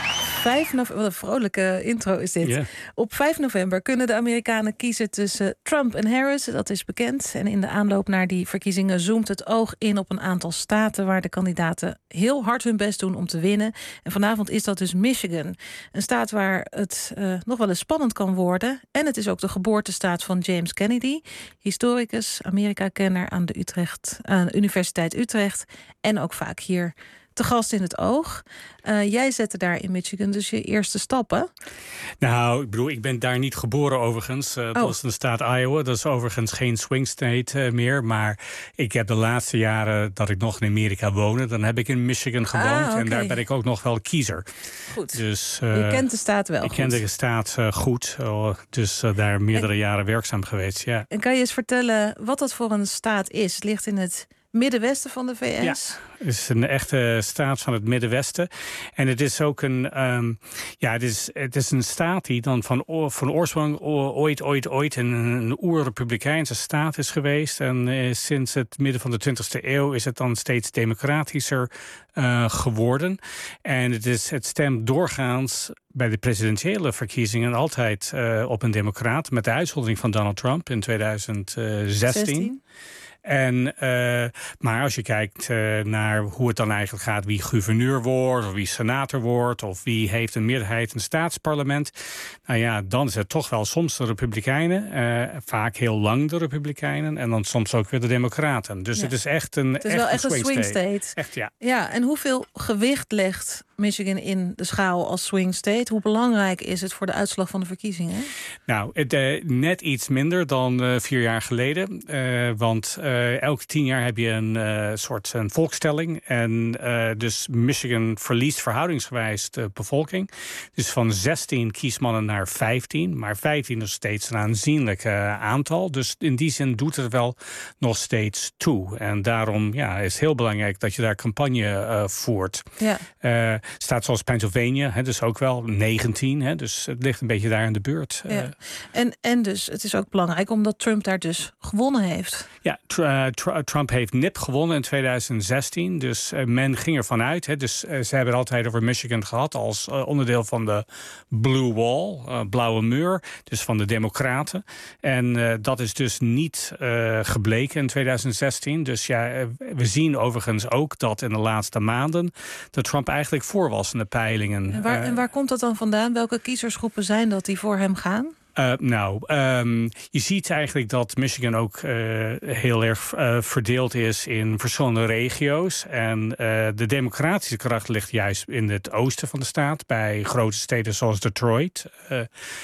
vijf november, wat een vrolijke intro is dit. Yeah. Op vijf november kunnen de Amerikanen kiezen tussen Trump en Harris. Dat is bekend. En in de aanloop naar die verkiezingen zoomt het oog in op een aantal staten waar de kandidaten heel hard hun best doen om te winnen. En vanavond is dat dus Michigan. Een staat waar het uh, nog wel eens spannend kan worden. En het is ook de geboortestaat van James Kennedy, historicus, Amerika-kenner aan de Utrecht, aan de Universiteit Utrecht. En ook vaak hier te gast in het oog. Uh, jij zette daar in Michigan dus je eerste stappen. Nou, ik bedoel, ik ben daar niet geboren overigens. Uh, dat oh. is de staat Iowa. Dat is overigens geen swing state uh, meer. Maar ik heb de laatste jaren dat ik nog in Amerika woonde, dan heb ik in Michigan gewoond. Ah, okay. En daar ben ik ook nog wel kiezer. Goed. Dus, uh, je kent de staat wel Ik goed. ken de staat uh, goed. Uh, dus uh, daar meerdere en, jaren werkzaam geweest, ja. En kan je eens vertellen wat dat voor een staat is? Het ligt in het middenwesten van de V S? Ja, het is een echte staat van het Middenwesten. En het is ook een, um, ja, het is, het is een staat die dan van, van oorsprong ooit, ooit, ooit een, een oer-republikeinse staat is geweest. En uh, sinds het midden van de twintigste eeuw is het dan steeds democratischer uh, geworden. En het, is, het stemt doorgaans bij de presidentiële verkiezingen altijd uh, op een democraat, met de uitzondering van Donald Trump in tweeduizend zestien. zestien. En, uh, maar als je kijkt uh, naar hoe het dan eigenlijk gaat, wie gouverneur wordt, of wie senator wordt, of wie heeft een meerderheid in het staatsparlement, nou ja, dan is het toch wel soms de Republikeinen, uh, vaak heel lang de Republikeinen, en dan soms ook weer de Democraten. Dus ja. het is echt een, het is echt wel een echt swing, swing state. state. Echt, ja. Ja, en hoeveel gewicht legt Michigan in de schaal als swing state? Hoe belangrijk is het voor de uitslag van de verkiezingen? Nou, het, uh, net iets minder dan uh, vier jaar geleden. Uh, want uh, elke tien jaar heb je een uh, soort een volkstelling. En uh, dus Michigan verliest verhoudingsgewijs de bevolking. Dus van zestien kiesmannen naar vijftien. Maar vijftien is steeds een aanzienlijk uh, aantal. Dus in die zin doet het wel nog steeds toe. En daarom ja, is het heel belangrijk dat je daar campagne uh, voert. Ja. Uh, staat zoals Pennsylvania, hè, dus ook wel negentien. Hè, dus het ligt een beetje daar in de buurt. Ja. En, en dus het is ook belangrijk omdat Trump daar dus gewonnen heeft. Ja, tr- tr- Trump heeft nip gewonnen in tweeduizend zestien. Dus uh, men ging ervan uit. Hè, dus uh, ze hebben het altijd over Michigan gehad als uh, onderdeel van de Blue Wall, uh, blauwe muur. Dus van de Democraten. En uh, dat is dus niet uh, gebleken in tweeduizend zestien. Dus ja, uh, we zien overigens ook dat in de laatste maanden dat Trump eigenlijk voor was in de peilingen. En waar, en waar komt dat dan vandaan? Welke kiezersgroepen zijn dat die voor hem gaan? Uh, nou, um, je ziet eigenlijk dat Michigan ook uh, heel erg uh, verdeeld is in verschillende regio's. En uh, de democratische kracht ligt juist in het oosten van de staat, bij grote steden zoals Detroit. Uh,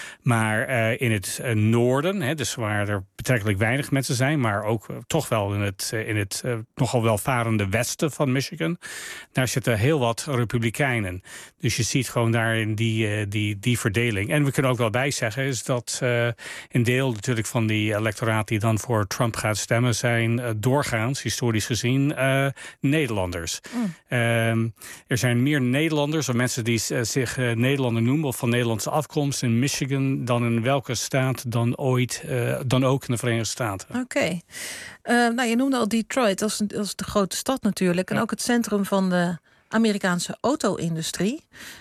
maar uh, in het uh, noorden, hè, dus waar er betrekkelijk weinig mensen zijn, maar ook uh, toch wel in het, uh, in het uh, nogal welvarende westen van Michigan, daar zitten heel wat Republikeinen. Dus je ziet gewoon daarin die, uh, die, die verdeling. En we kunnen ook wel bij zeggen is dat dat uh, een deel natuurlijk van die electoraat die dan voor Trump gaat stemmen zijn uh, doorgaans, historisch gezien, uh, Nederlanders. Mm. Uh, er zijn meer Nederlanders of mensen die uh, zich uh, Nederlander noemen of van Nederlandse afkomst in Michigan dan in welke staat dan ooit, uh, dan ook in de Verenigde Staten. Oké. Okay. Uh, nou, je noemde al Detroit, dat is, dat is de grote stad natuurlijk. En ja. ook het centrum van de Amerikaanse auto-industrie.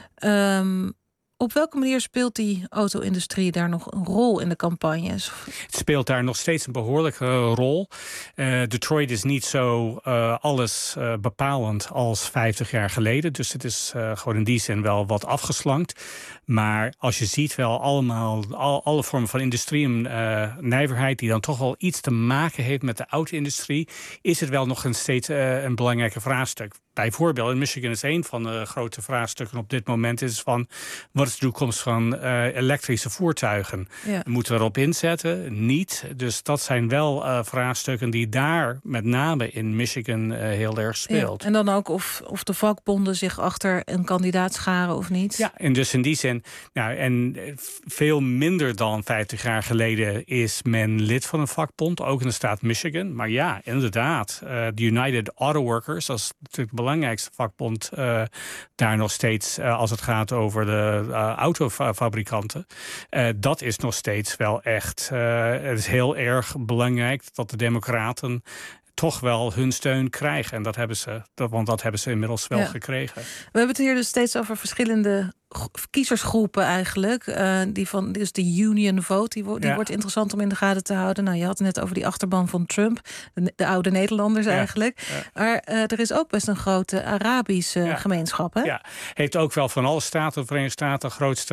Um, op welke manier speelt die auto-industrie daar nog een rol in de campagnes? Het speelt daar nog steeds een behoorlijke uh, rol. Uh, Detroit is niet zo uh, alles uh, bepalend als vijftig jaar geleden. Dus het is uh, gewoon in die zin wel wat afgeslankt. Maar als je ziet wel allemaal, al, alle vormen van industrie en uh, nijverheid die dan toch wel iets te maken heeft met de auto-industrie, is het wel nog een steeds uh, een belangrijke vraagstuk. Bijvoorbeeld in Michigan is een van de grote vraagstukken op dit moment is van wat is de toekomst van uh, elektrische voertuigen? Ja. Moeten we erop inzetten? Niet. Dus dat zijn wel uh, vraagstukken die daar met name in Michigan uh, heel erg speelt. Ja, en dan ook of, of de vakbonden zich achter een kandidaat scharen of niet? Ja, en dus in die zin, nou, en veel minder dan vijftig jaar geleden is men lid van een vakbond, ook in de staat Michigan. Maar ja, inderdaad, uh, de United Auto Workers, dat is natuurlijk de belangrijkste vakbond uh, daar nog steeds uh, als het gaat over de uh, autofabrikanten. Uh, dat is nog steeds wel echt, uh, het is heel erg belangrijk dat de Democraten toch wel hun steun krijgen. En dat hebben ze, dat, want dat hebben ze inmiddels wel ja. gekregen. We hebben het hier dus steeds over verschillende kiezersgroepen eigenlijk. Uh, die van, dus de union vote, die, wo- die ja. wordt interessant om in de gaten te houden. Nou, je had het net over die achterban van Trump. De, de oude Nederlanders ja. eigenlijk. Ja. Maar uh, er is ook best een grote Arabische ja. gemeenschap, hè? Ja, heeft ook wel van alle staten, de Verenigde Staten, het grootste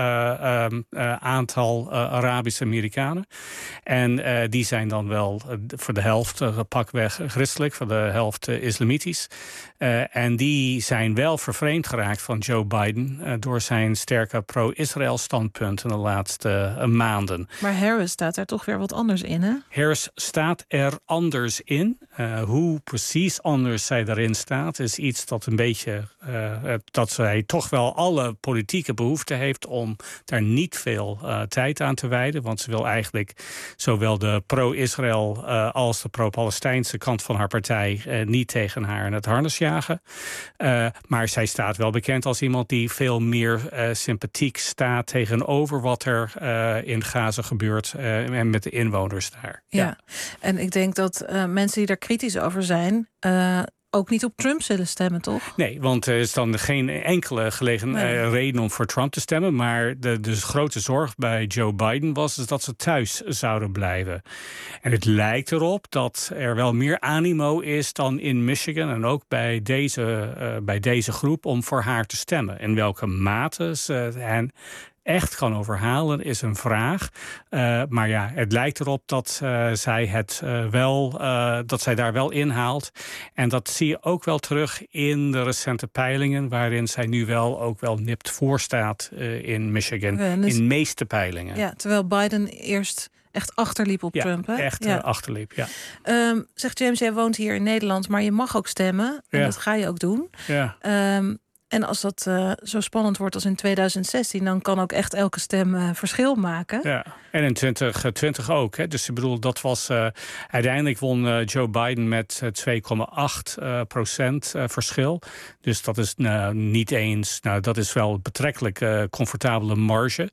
uh, um, uh, aantal uh, Arabische Amerikanen. En uh, die zijn dan wel uh, voor de helft uh, pakweg christelijk, voor de helft uh, islamitisch. Uh, en die zijn wel vervreemd geraakt van Joe Biden uh, door zijn sterke pro-Israël standpunt in de laatste uh, maanden. Maar Harris staat er toch weer wat anders in, hè? Harris staat er anders in. Uh, hoe precies anders zij daarin staat, is iets dat een beetje uh, dat zij toch wel alle politieke behoefte heeft om daar niet veel uh, tijd aan te wijden. Want ze wil eigenlijk zowel de pro-Israël uh, als de pro-Palestijnse kant van haar partij uh, niet tegen haar in het harnas jagen. Uh, maar zij staat wel bekend als iemand die veel meer uh, sympathiek staat tegenover wat er uh, in Gaza gebeurt uh, en met de inwoners daar. Ja, ja. En ik denk dat uh, mensen die daar kritisch over zijn Uh, ook niet op Trump zullen stemmen, toch? Nee, want er is dan geen enkele gelegen nee. uh, reden om voor Trump te stemmen. Maar de, de grote zorg bij Joe Biden was dus dat ze thuis zouden blijven. En het lijkt erop dat er wel meer animo is dan in Michigan en ook bij deze, uh, bij deze groep om voor haar te stemmen. In welke mate ze hen echt kan overhalen is een vraag. Uh, maar ja, het lijkt erop dat uh, zij het uh, wel, uh, dat zij daar wel inhaalt. En dat zie je ook wel terug in de recente peilingen, waarin zij nu wel ook wel nipt voorstaat uh, in Michigan. Ja, dus, in de meeste peilingen. Ja, terwijl Biden eerst echt achterliep op ja, Trump, hè? echt ja. uh, achterliep, ja. Um, zegt James, jij woont hier in Nederland, maar je mag ook stemmen. En ja. dat ga je ook doen. Ja. Um, En als dat uh, zo spannend wordt als in tweeduizend zestien, dan kan ook echt elke stem uh, verschil maken. Ja, en in twintig twintig ook. Hè. Dus ik bedoel, dat was uh, uiteindelijk won uh, Joe Biden met uh, twee komma acht uh, procent uh, verschil. Dus dat is uh, niet eens, nou, dat is wel een betrekkelijk uh, comfortabele marge.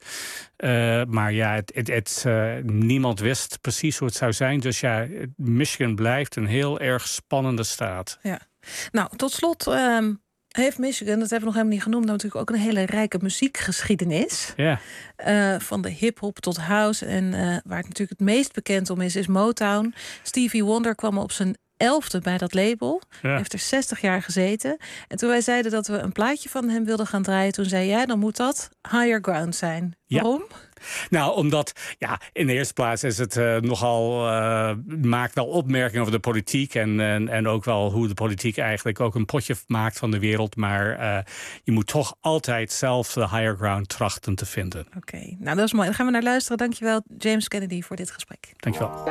Uh, maar ja, het, het, het, uh, niemand wist precies hoe het zou zijn. Dus ja, Michigan blijft een heel erg spannende staat. Ja. Nou, tot slot Um... heeft Michigan, dat hebben we nog helemaal niet genoemd, natuurlijk ook een hele rijke muziekgeschiedenis. Ja. Uh, van de hip-hop tot house. En uh, waar het natuurlijk het meest bekend om is, is Motown. Stevie Wonder kwam op zijn elfde bij dat label. Ja. Heeft er zestig jaar gezeten. En toen wij zeiden dat we een plaatje van hem wilden gaan draaien, toen zei jij, dan moet dat Higher Ground zijn. Ja. Waarom? Nou, omdat, ja, in de eerste plaats is het uh, nogal, uh, maakt wel opmerkingen over de politiek en, en, en ook wel hoe de politiek eigenlijk ook een potje maakt van de wereld. Maar uh, je moet toch altijd zelf de higher ground trachten te vinden. Oké, okay. Nou dat is mooi. Dan gaan we naar luisteren. Dankjewel, James Kennedy, voor dit gesprek. Dankjewel.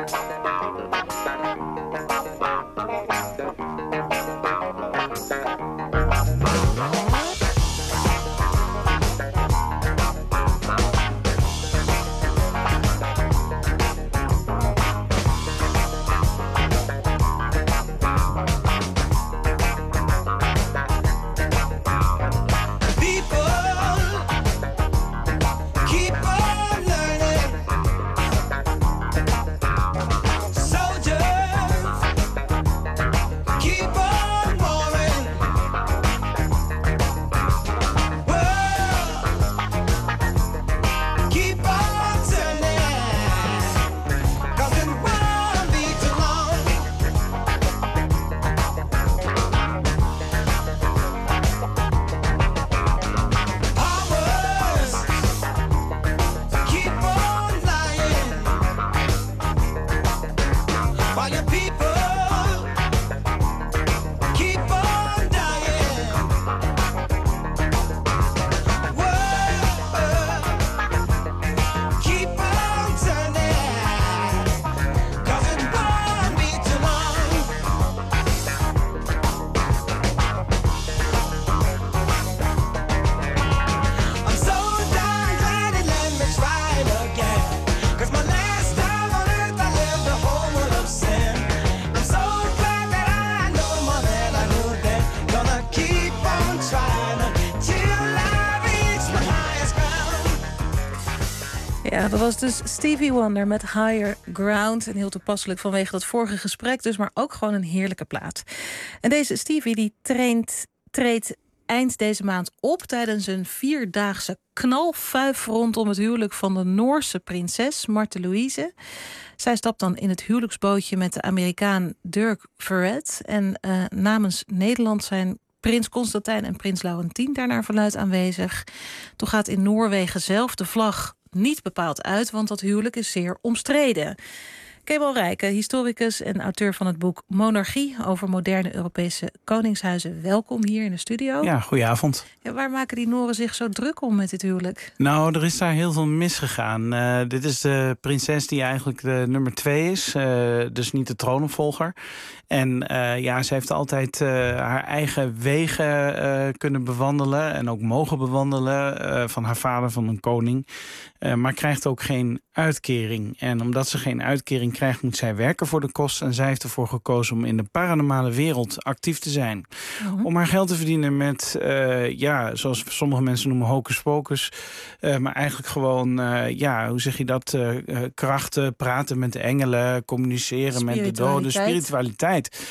Ja, dat was dus Stevie Wonder met Higher Ground. En heel toepasselijk vanwege dat vorige gesprek dus, maar ook gewoon een heerlijke plaat. En deze Stevie die traint, treedt eind deze maand op tijdens een vierdaagse knalfuif rondom het huwelijk van de Noorse prinses Marte Louise. Zij stapt dan in het huwelijksbootje met de Amerikaan Dirk Verret. En uh, namens Nederland zijn prins Constantijn en prins Laurentien daar naar verluidt aanwezig. Toch gaat in Noorwegen zelf de vlag niet bepaald uit, want dat huwelijk is zeer omstreden. Kemal Rijke, historicus en auteur van het boek Monarchie over moderne Europese koningshuizen. Welkom hier in de studio. Ja, goedenavond. Ja, waar maken die Noren zich zo druk om met dit huwelijk? Nou, er is daar heel veel misgegaan. Uh, dit is de prinses die eigenlijk de nummer twee is, uh, dus niet de troonopvolger. En uh, ja, ze heeft altijd uh, haar eigen wegen uh, kunnen bewandelen en ook mogen bewandelen uh, van haar vader, van een koning. Uh, maar krijgt ook geen uitkering. En omdat ze geen uitkering krijgt, moet zij werken voor de kosten. En zij heeft ervoor gekozen om in de paranormale wereld actief te zijn. Uh-huh. Om haar geld te verdienen met, uh, ja, zoals sommige mensen noemen, hocus pocus. Uh, maar eigenlijk gewoon, uh, ja, hoe zeg je dat? Uh, uh, krachten, praten met de engelen, communiceren met de doden, spiritualiteit.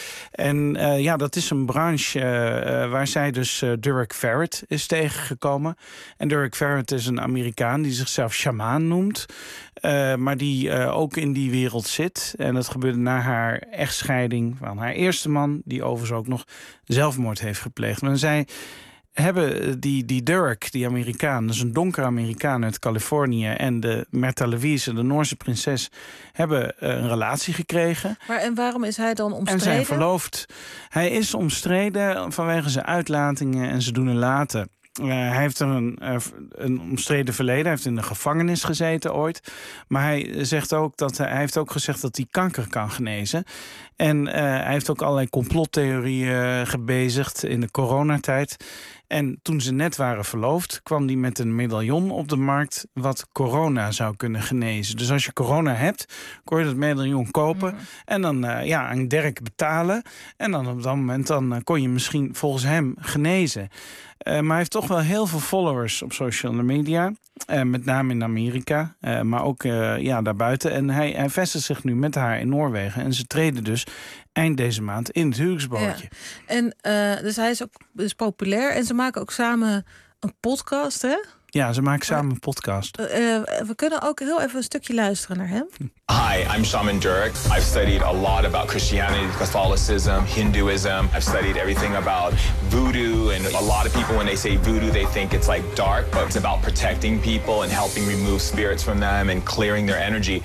En uh, ja, dat is een branche uh, uh, waar zij dus uh, Dirk Verret is tegengekomen. En Dirk Verret is een Amerikaan die zichzelf sjamaan noemt. Uh, maar die uh, ook in die wereld zit. En dat gebeurde na haar echtscheiding van haar eerste man, die overigens ook nog zelfmoord heeft gepleegd. Maar zij hebben die, die Dirk, die Amerikaan, dus een donkere Amerikaan uit Californië, en de Märtha Louise, de Noorse prinses, hebben uh, een relatie gekregen. Maar en waarom is hij dan omstreden? En zijn verloofd. Hij is omstreden vanwege zijn uitlatingen en zijn doen en laten. Uh, hij heeft een, uh, een omstreden verleden. Hij heeft in de gevangenis gezeten ooit. Maar hij zegt ook dat hij heeft ook gezegd dat hij kanker kan genezen. En uh, hij heeft ook allerlei complottheorieën gebezigd in de coronatijd. En toen ze net waren verloofd, kwam hij met een medaillon op de markt wat corona zou kunnen genezen. Dus als je corona hebt, kon je dat medaillon kopen. Mm-hmm. En dan uh, ja, aan Dirk betalen. En dan op dat moment dan, uh, kon je misschien volgens hem genezen. Uh, maar hij heeft toch wel heel veel followers op social media. Uh, met name in Amerika, uh, maar ook uh, ja, daarbuiten. En hij, hij vestigt zich nu met haar in Noorwegen. En ze treden dus eind deze maand in het huwelijksbootje. Ja. En uh, dus hij is ook dus populair. En ze maken ook samen een podcast, hè? Ja, ze maken samen een podcast. Uh, we kunnen ook heel even een stukje luisteren naar hem. Hi, I'm Shaman Durek. I've studied a lot about Christianity, Catholicism, Hinduism. I've studied everything about voodoo. And a lot of people, when they say voodoo, they think it's like dark. But it's about protecting people and helping remove spirits from them and clearing their energy.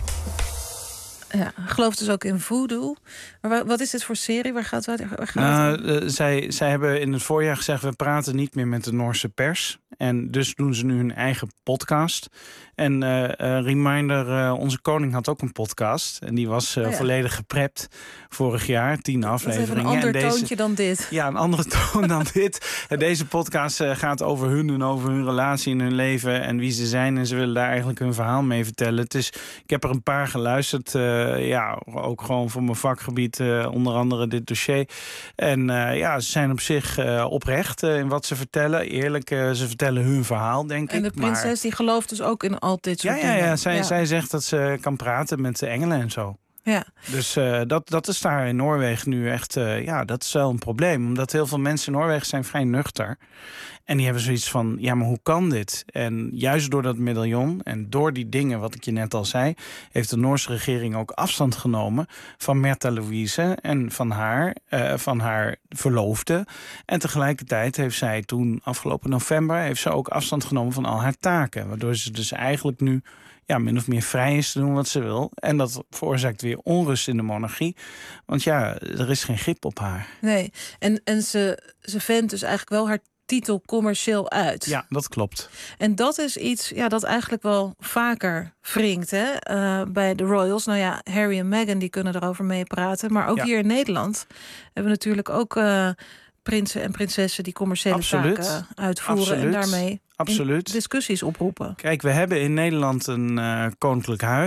Ja, gelooft dus ook in voodoo. Maar wat is dit voor serie? Waar gaat het? Waar gaat nou, uh, zij, zij hebben in het voorjaar gezegd, we praten niet meer met de Noorse pers. En dus doen ze nu hun eigen podcast. En uh, uh, reminder, uh, onze koning had ook een podcast. En die was uh, oh ja. volledig geprept vorig jaar, tien afleveringen. Een ander en deze, toontje dan dit. Ja, een andere toon dan dit. En deze podcast uh, gaat over hun en over hun relatie in hun leven en wie ze zijn. En ze willen daar eigenlijk hun verhaal mee vertellen. Het is, ik heb er een paar geluisterd. Uh, ja, ook gewoon voor mijn vakgebied, uh, onder andere dit dossier. En uh, ja, ze zijn op zich uh, oprecht uh, in wat ze vertellen. Eerlijk, uh, ze vertellen hun verhaal, denk ik. En de prinses maar... die gelooft dus ook in al dit soort ja, dingen. Ja, ja. Zij, ja. zij zegt dat ze kan praten met de engelen en zo. Ja. Dus uh, dat, dat is daar in Noorwegen nu echt, uh, ja, dat is wel een probleem. Omdat heel veel mensen in Noorwegen zijn vrij nuchter. En die hebben zoiets van, ja, maar hoe kan dit? En juist door dat medaillon en door die dingen, wat ik je net al zei, heeft de Noorse regering ook afstand genomen van Märtha Louise en van haar, uh, van haar verloofde. En tegelijkertijd heeft zij toen, afgelopen november, heeft ze ook afstand genomen van al haar taken. Waardoor ze dus eigenlijk nu ja, min of meer vrij is te doen wat ze wil. En dat veroorzaakt weer onrust in de monarchie. Want ja, er is geen grip op haar. Nee, en, en ze, ze vindt dus eigenlijk wel haar titel commercieel uit. Ja, dat klopt. En dat is iets ja, dat eigenlijk wel vaker wringt hè? Uh, bij de royals. Nou ja, Harry en Meghan die kunnen erover meepraten. Maar ook ja. hier in Nederland hebben we natuurlijk ook Uh, prinsen en prinsessen die commerciële Absoluut. zaken uitvoeren. Absoluut. En daarmee Absoluut. discussies oproepen. Kijk, we hebben in Nederland een uh, koninklijk huis.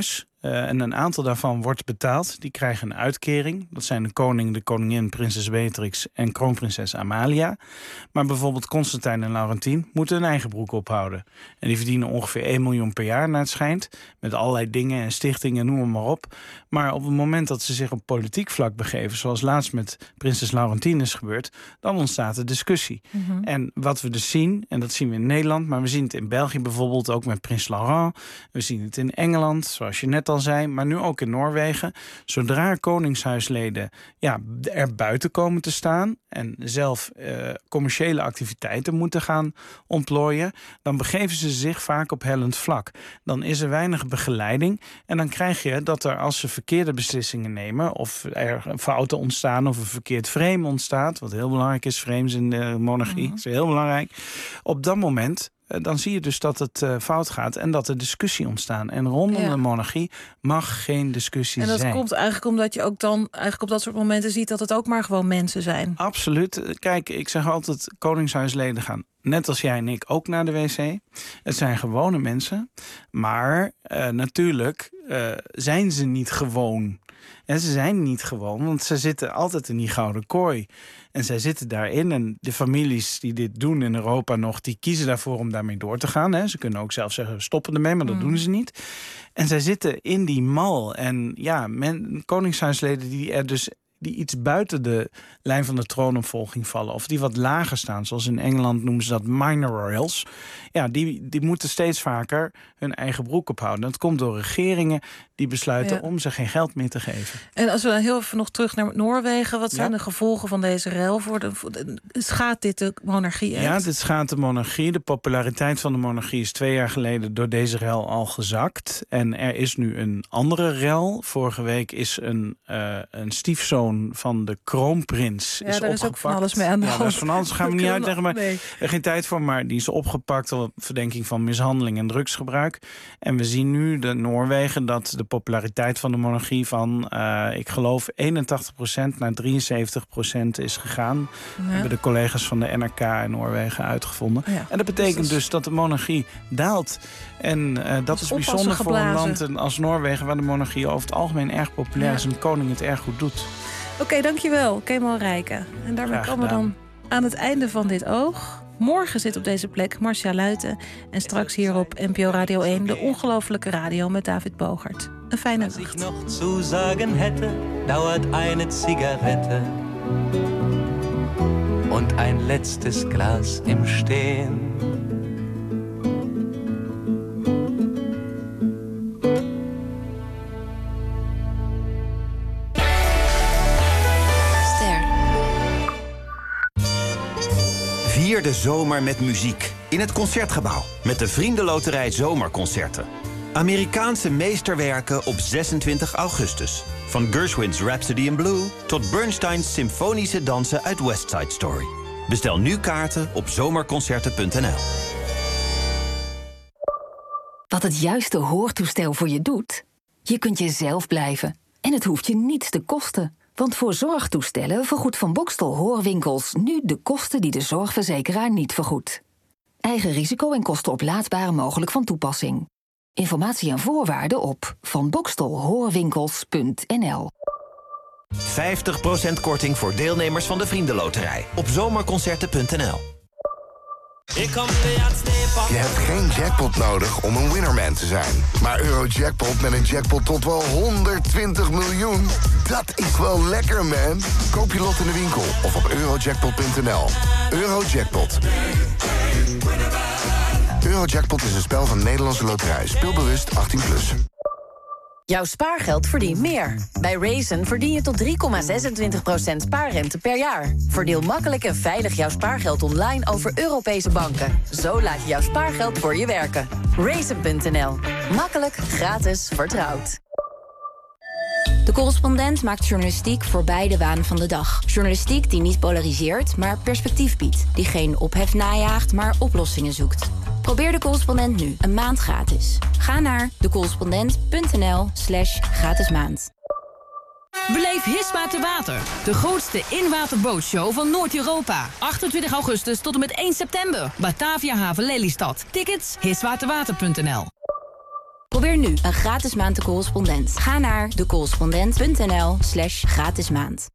Uh, en een aantal daarvan wordt betaald. Die krijgen een uitkering. Dat zijn de koning, de koningin, prinses Beatrix en kroonprinses Amalia. Maar bijvoorbeeld Constantijn en Laurentien moeten hun eigen broek ophouden. En die verdienen ongeveer één miljoen per jaar, naar het schijnt. Met allerlei dingen en stichtingen, noem maar op. Maar op het moment dat ze zich op politiek vlak begeven, zoals laatst met prinses Laurentien is gebeurd, dan ontstaat er discussie. Mm-hmm. En wat we dus zien, en dat zien we in Nederland, maar we zien het in België bijvoorbeeld ook met prins Laurent. We zien het in Engeland, zoals je net al zei, maar nu ook in Noorwegen. Zodra koningshuisleden ja, er buiten komen te staan en zelf uh, commerciële activiteiten moeten gaan ontplooien, dan begeven ze zich vaak op hellend vlak. Dan is er weinig begeleiding en dan krijg je dat er, als ze verkeerde beslissingen nemen of er fouten ontstaan of een verkeerd frame ontstaat, wat heel belangrijk is, frames in de monarchie, mm-hmm. is heel belangrijk. Op dat moment dan zie je dus dat het uh, fout gaat en dat er discussie ontstaan. En rondom ja. de monarchie mag geen discussie zijn. En dat zijn. komt eigenlijk omdat je ook dan eigenlijk op dat soort momenten ziet dat het ook maar gewoon mensen zijn. Absoluut. Kijk, ik zeg altijd, koningshuisleden gaan net als jij en ik ook naar de wc. Het zijn gewone mensen. Maar uh, natuurlijk uh, zijn ze niet gewoon. En ze zijn niet gewoon, want ze zitten altijd in die gouden kooi. En zij zitten daarin. En de families die dit doen in Europa nog, die kiezen daarvoor om daarmee door te gaan. Hè. Ze kunnen ook zelf zeggen, stoppen ermee, maar dat mm. doen ze niet. En zij zitten in die mal. En ja, men, koningshuisleden die er dus die iets buiten de lijn van de troonopvolging vallen, of die wat lager staan, zoals in Engeland noemen ze dat minor royals. Ja, die, die moeten steeds vaker hun eigen broek ophouden. Dat komt door regeringen die besluiten ja. om ze geen geld meer te geven. En als we dan heel even nog terug naar Noorwegen, wat zijn ja. de gevolgen van deze ruil? Voor de, voor de, schaadt dit de monarchie echt? Ja, dit schaadt de monarchie. De populariteit van de monarchie is twee jaar geleden door deze ruil al gezakt. En er is nu een andere ruil. Vorige week is een, uh, een stiefzoon van de kroonprins ja, is daar opgepakt. is ook van alles mee aan de ja, hand. daar is van alles, gaan we niet uitleggen, maar nee. er geen tijd voor. Maar die is opgepakt op verdenking van mishandeling en drugsgebruik. En we zien nu de Noorwegen dat de populariteit van de monarchie van, uh, ik geloof, eenentachtig procent naar drieënzeventig procent is gegaan. Ja. Hebben de collega's van de N R K in Noorwegen uitgevonden. Ja. En dat betekent dus, dus dat de monarchie daalt. En uh, dat is bijzonder voor een land als Noorwegen, waar de monarchie over het algemeen erg populair ja. is en de koning het erg goed doet. Oké, okay, dankjewel, Kemal Rijken. En daarmee komen we dan aan het einde van dit oog. Morgen zit op deze plek Marcia Luiten. En straks hier op N P O Radio één de ongelofelijke radio met David Bogert. Een fijne nacht. Was ich noch zu sagen hätte, dauert eine Zigarette und ein letztes Glas im Stehen. Vier de zomer met muziek in het Concertgebouw met de Vriendenloterij Zomerconcerten. Amerikaanse meesterwerken op zesentwintig augustus. Van Gershwin's Rhapsody in Blue tot Bernstein's symfonische dansen uit West Side Story. Bestel nu kaarten op zomerconcerten punt n l. Wat het juiste hoortoestel voor je doet? Je kunt jezelf blijven en het hoeft je niets te kosten. Want voor zorgtoestellen vergoedt Van Bokstel Hoorwinkels nu de kosten die de zorgverzekeraar niet vergoedt. Eigen risico en kosten oplaadbare mogelijk van toepassing. Informatie en voorwaarden op van bokstel hoorwinkels punt n l. vijftig procent korting voor deelnemers van de Vriendenloterij op zomerconcerten punt n l. Je hebt geen jackpot nodig om een winnerman te zijn. Maar Eurojackpot met een jackpot tot wel honderdtwintig miljoen. Dat is wel lekker, man. Koop je lot in de winkel of op eurojackpot punt n l. Eurojackpot. Eurojackpot is een spel van Nederlandse Loterij. Speelbewust achttien plus. Jouw spaargeld verdient meer. Bij Raisin verdien je tot drie komma zesentwintig procent spaarrente per jaar. Verdeel makkelijk en veilig jouw spaargeld online over Europese banken. Zo laat je jouw spaargeld voor je werken. Raisin punt n l. Makkelijk, gratis, vertrouwd. De Correspondent maakt journalistiek voorbij de waan van de dag. Journalistiek die niet polariseert, maar perspectief biedt. Die geen ophef najaagt, maar oplossingen zoekt. Probeer De Correspondent nu, een maand gratis. Ga naar decorrespondent punt n l slash gratis maand. Beleef Hisma te Water, de grootste inwaterbootshow van Noord-Europa. achtentwintig augustus tot en met één september. Batavia Haven Lelystad. Tickets hiswaterwater punt n l. Probeer nu een gratis maand De Correspondent. Ga naar decorrespondent.nl slash gratis maand.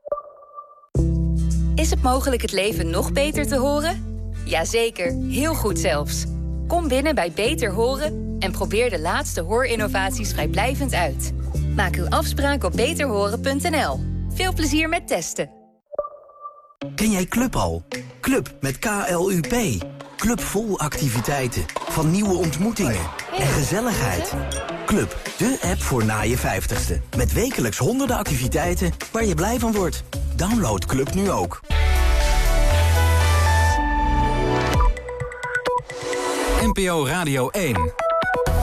Is het mogelijk het leven nog beter te horen? Jazeker, heel goed zelfs. Kom binnen bij Beter Horen en probeer de laatste hoorinnovaties vrijblijvend uit. Maak uw afspraak op beter horen punt n l. Veel plezier met testen. Ken jij Club al? Club met K L U P. Club vol activiteiten, van nieuwe ontmoetingen en gezelligheid. Club, de app voor na je vijftigste. Met wekelijks honderden activiteiten waar je blij van wordt. Download Club nu ook. N P O Radio één.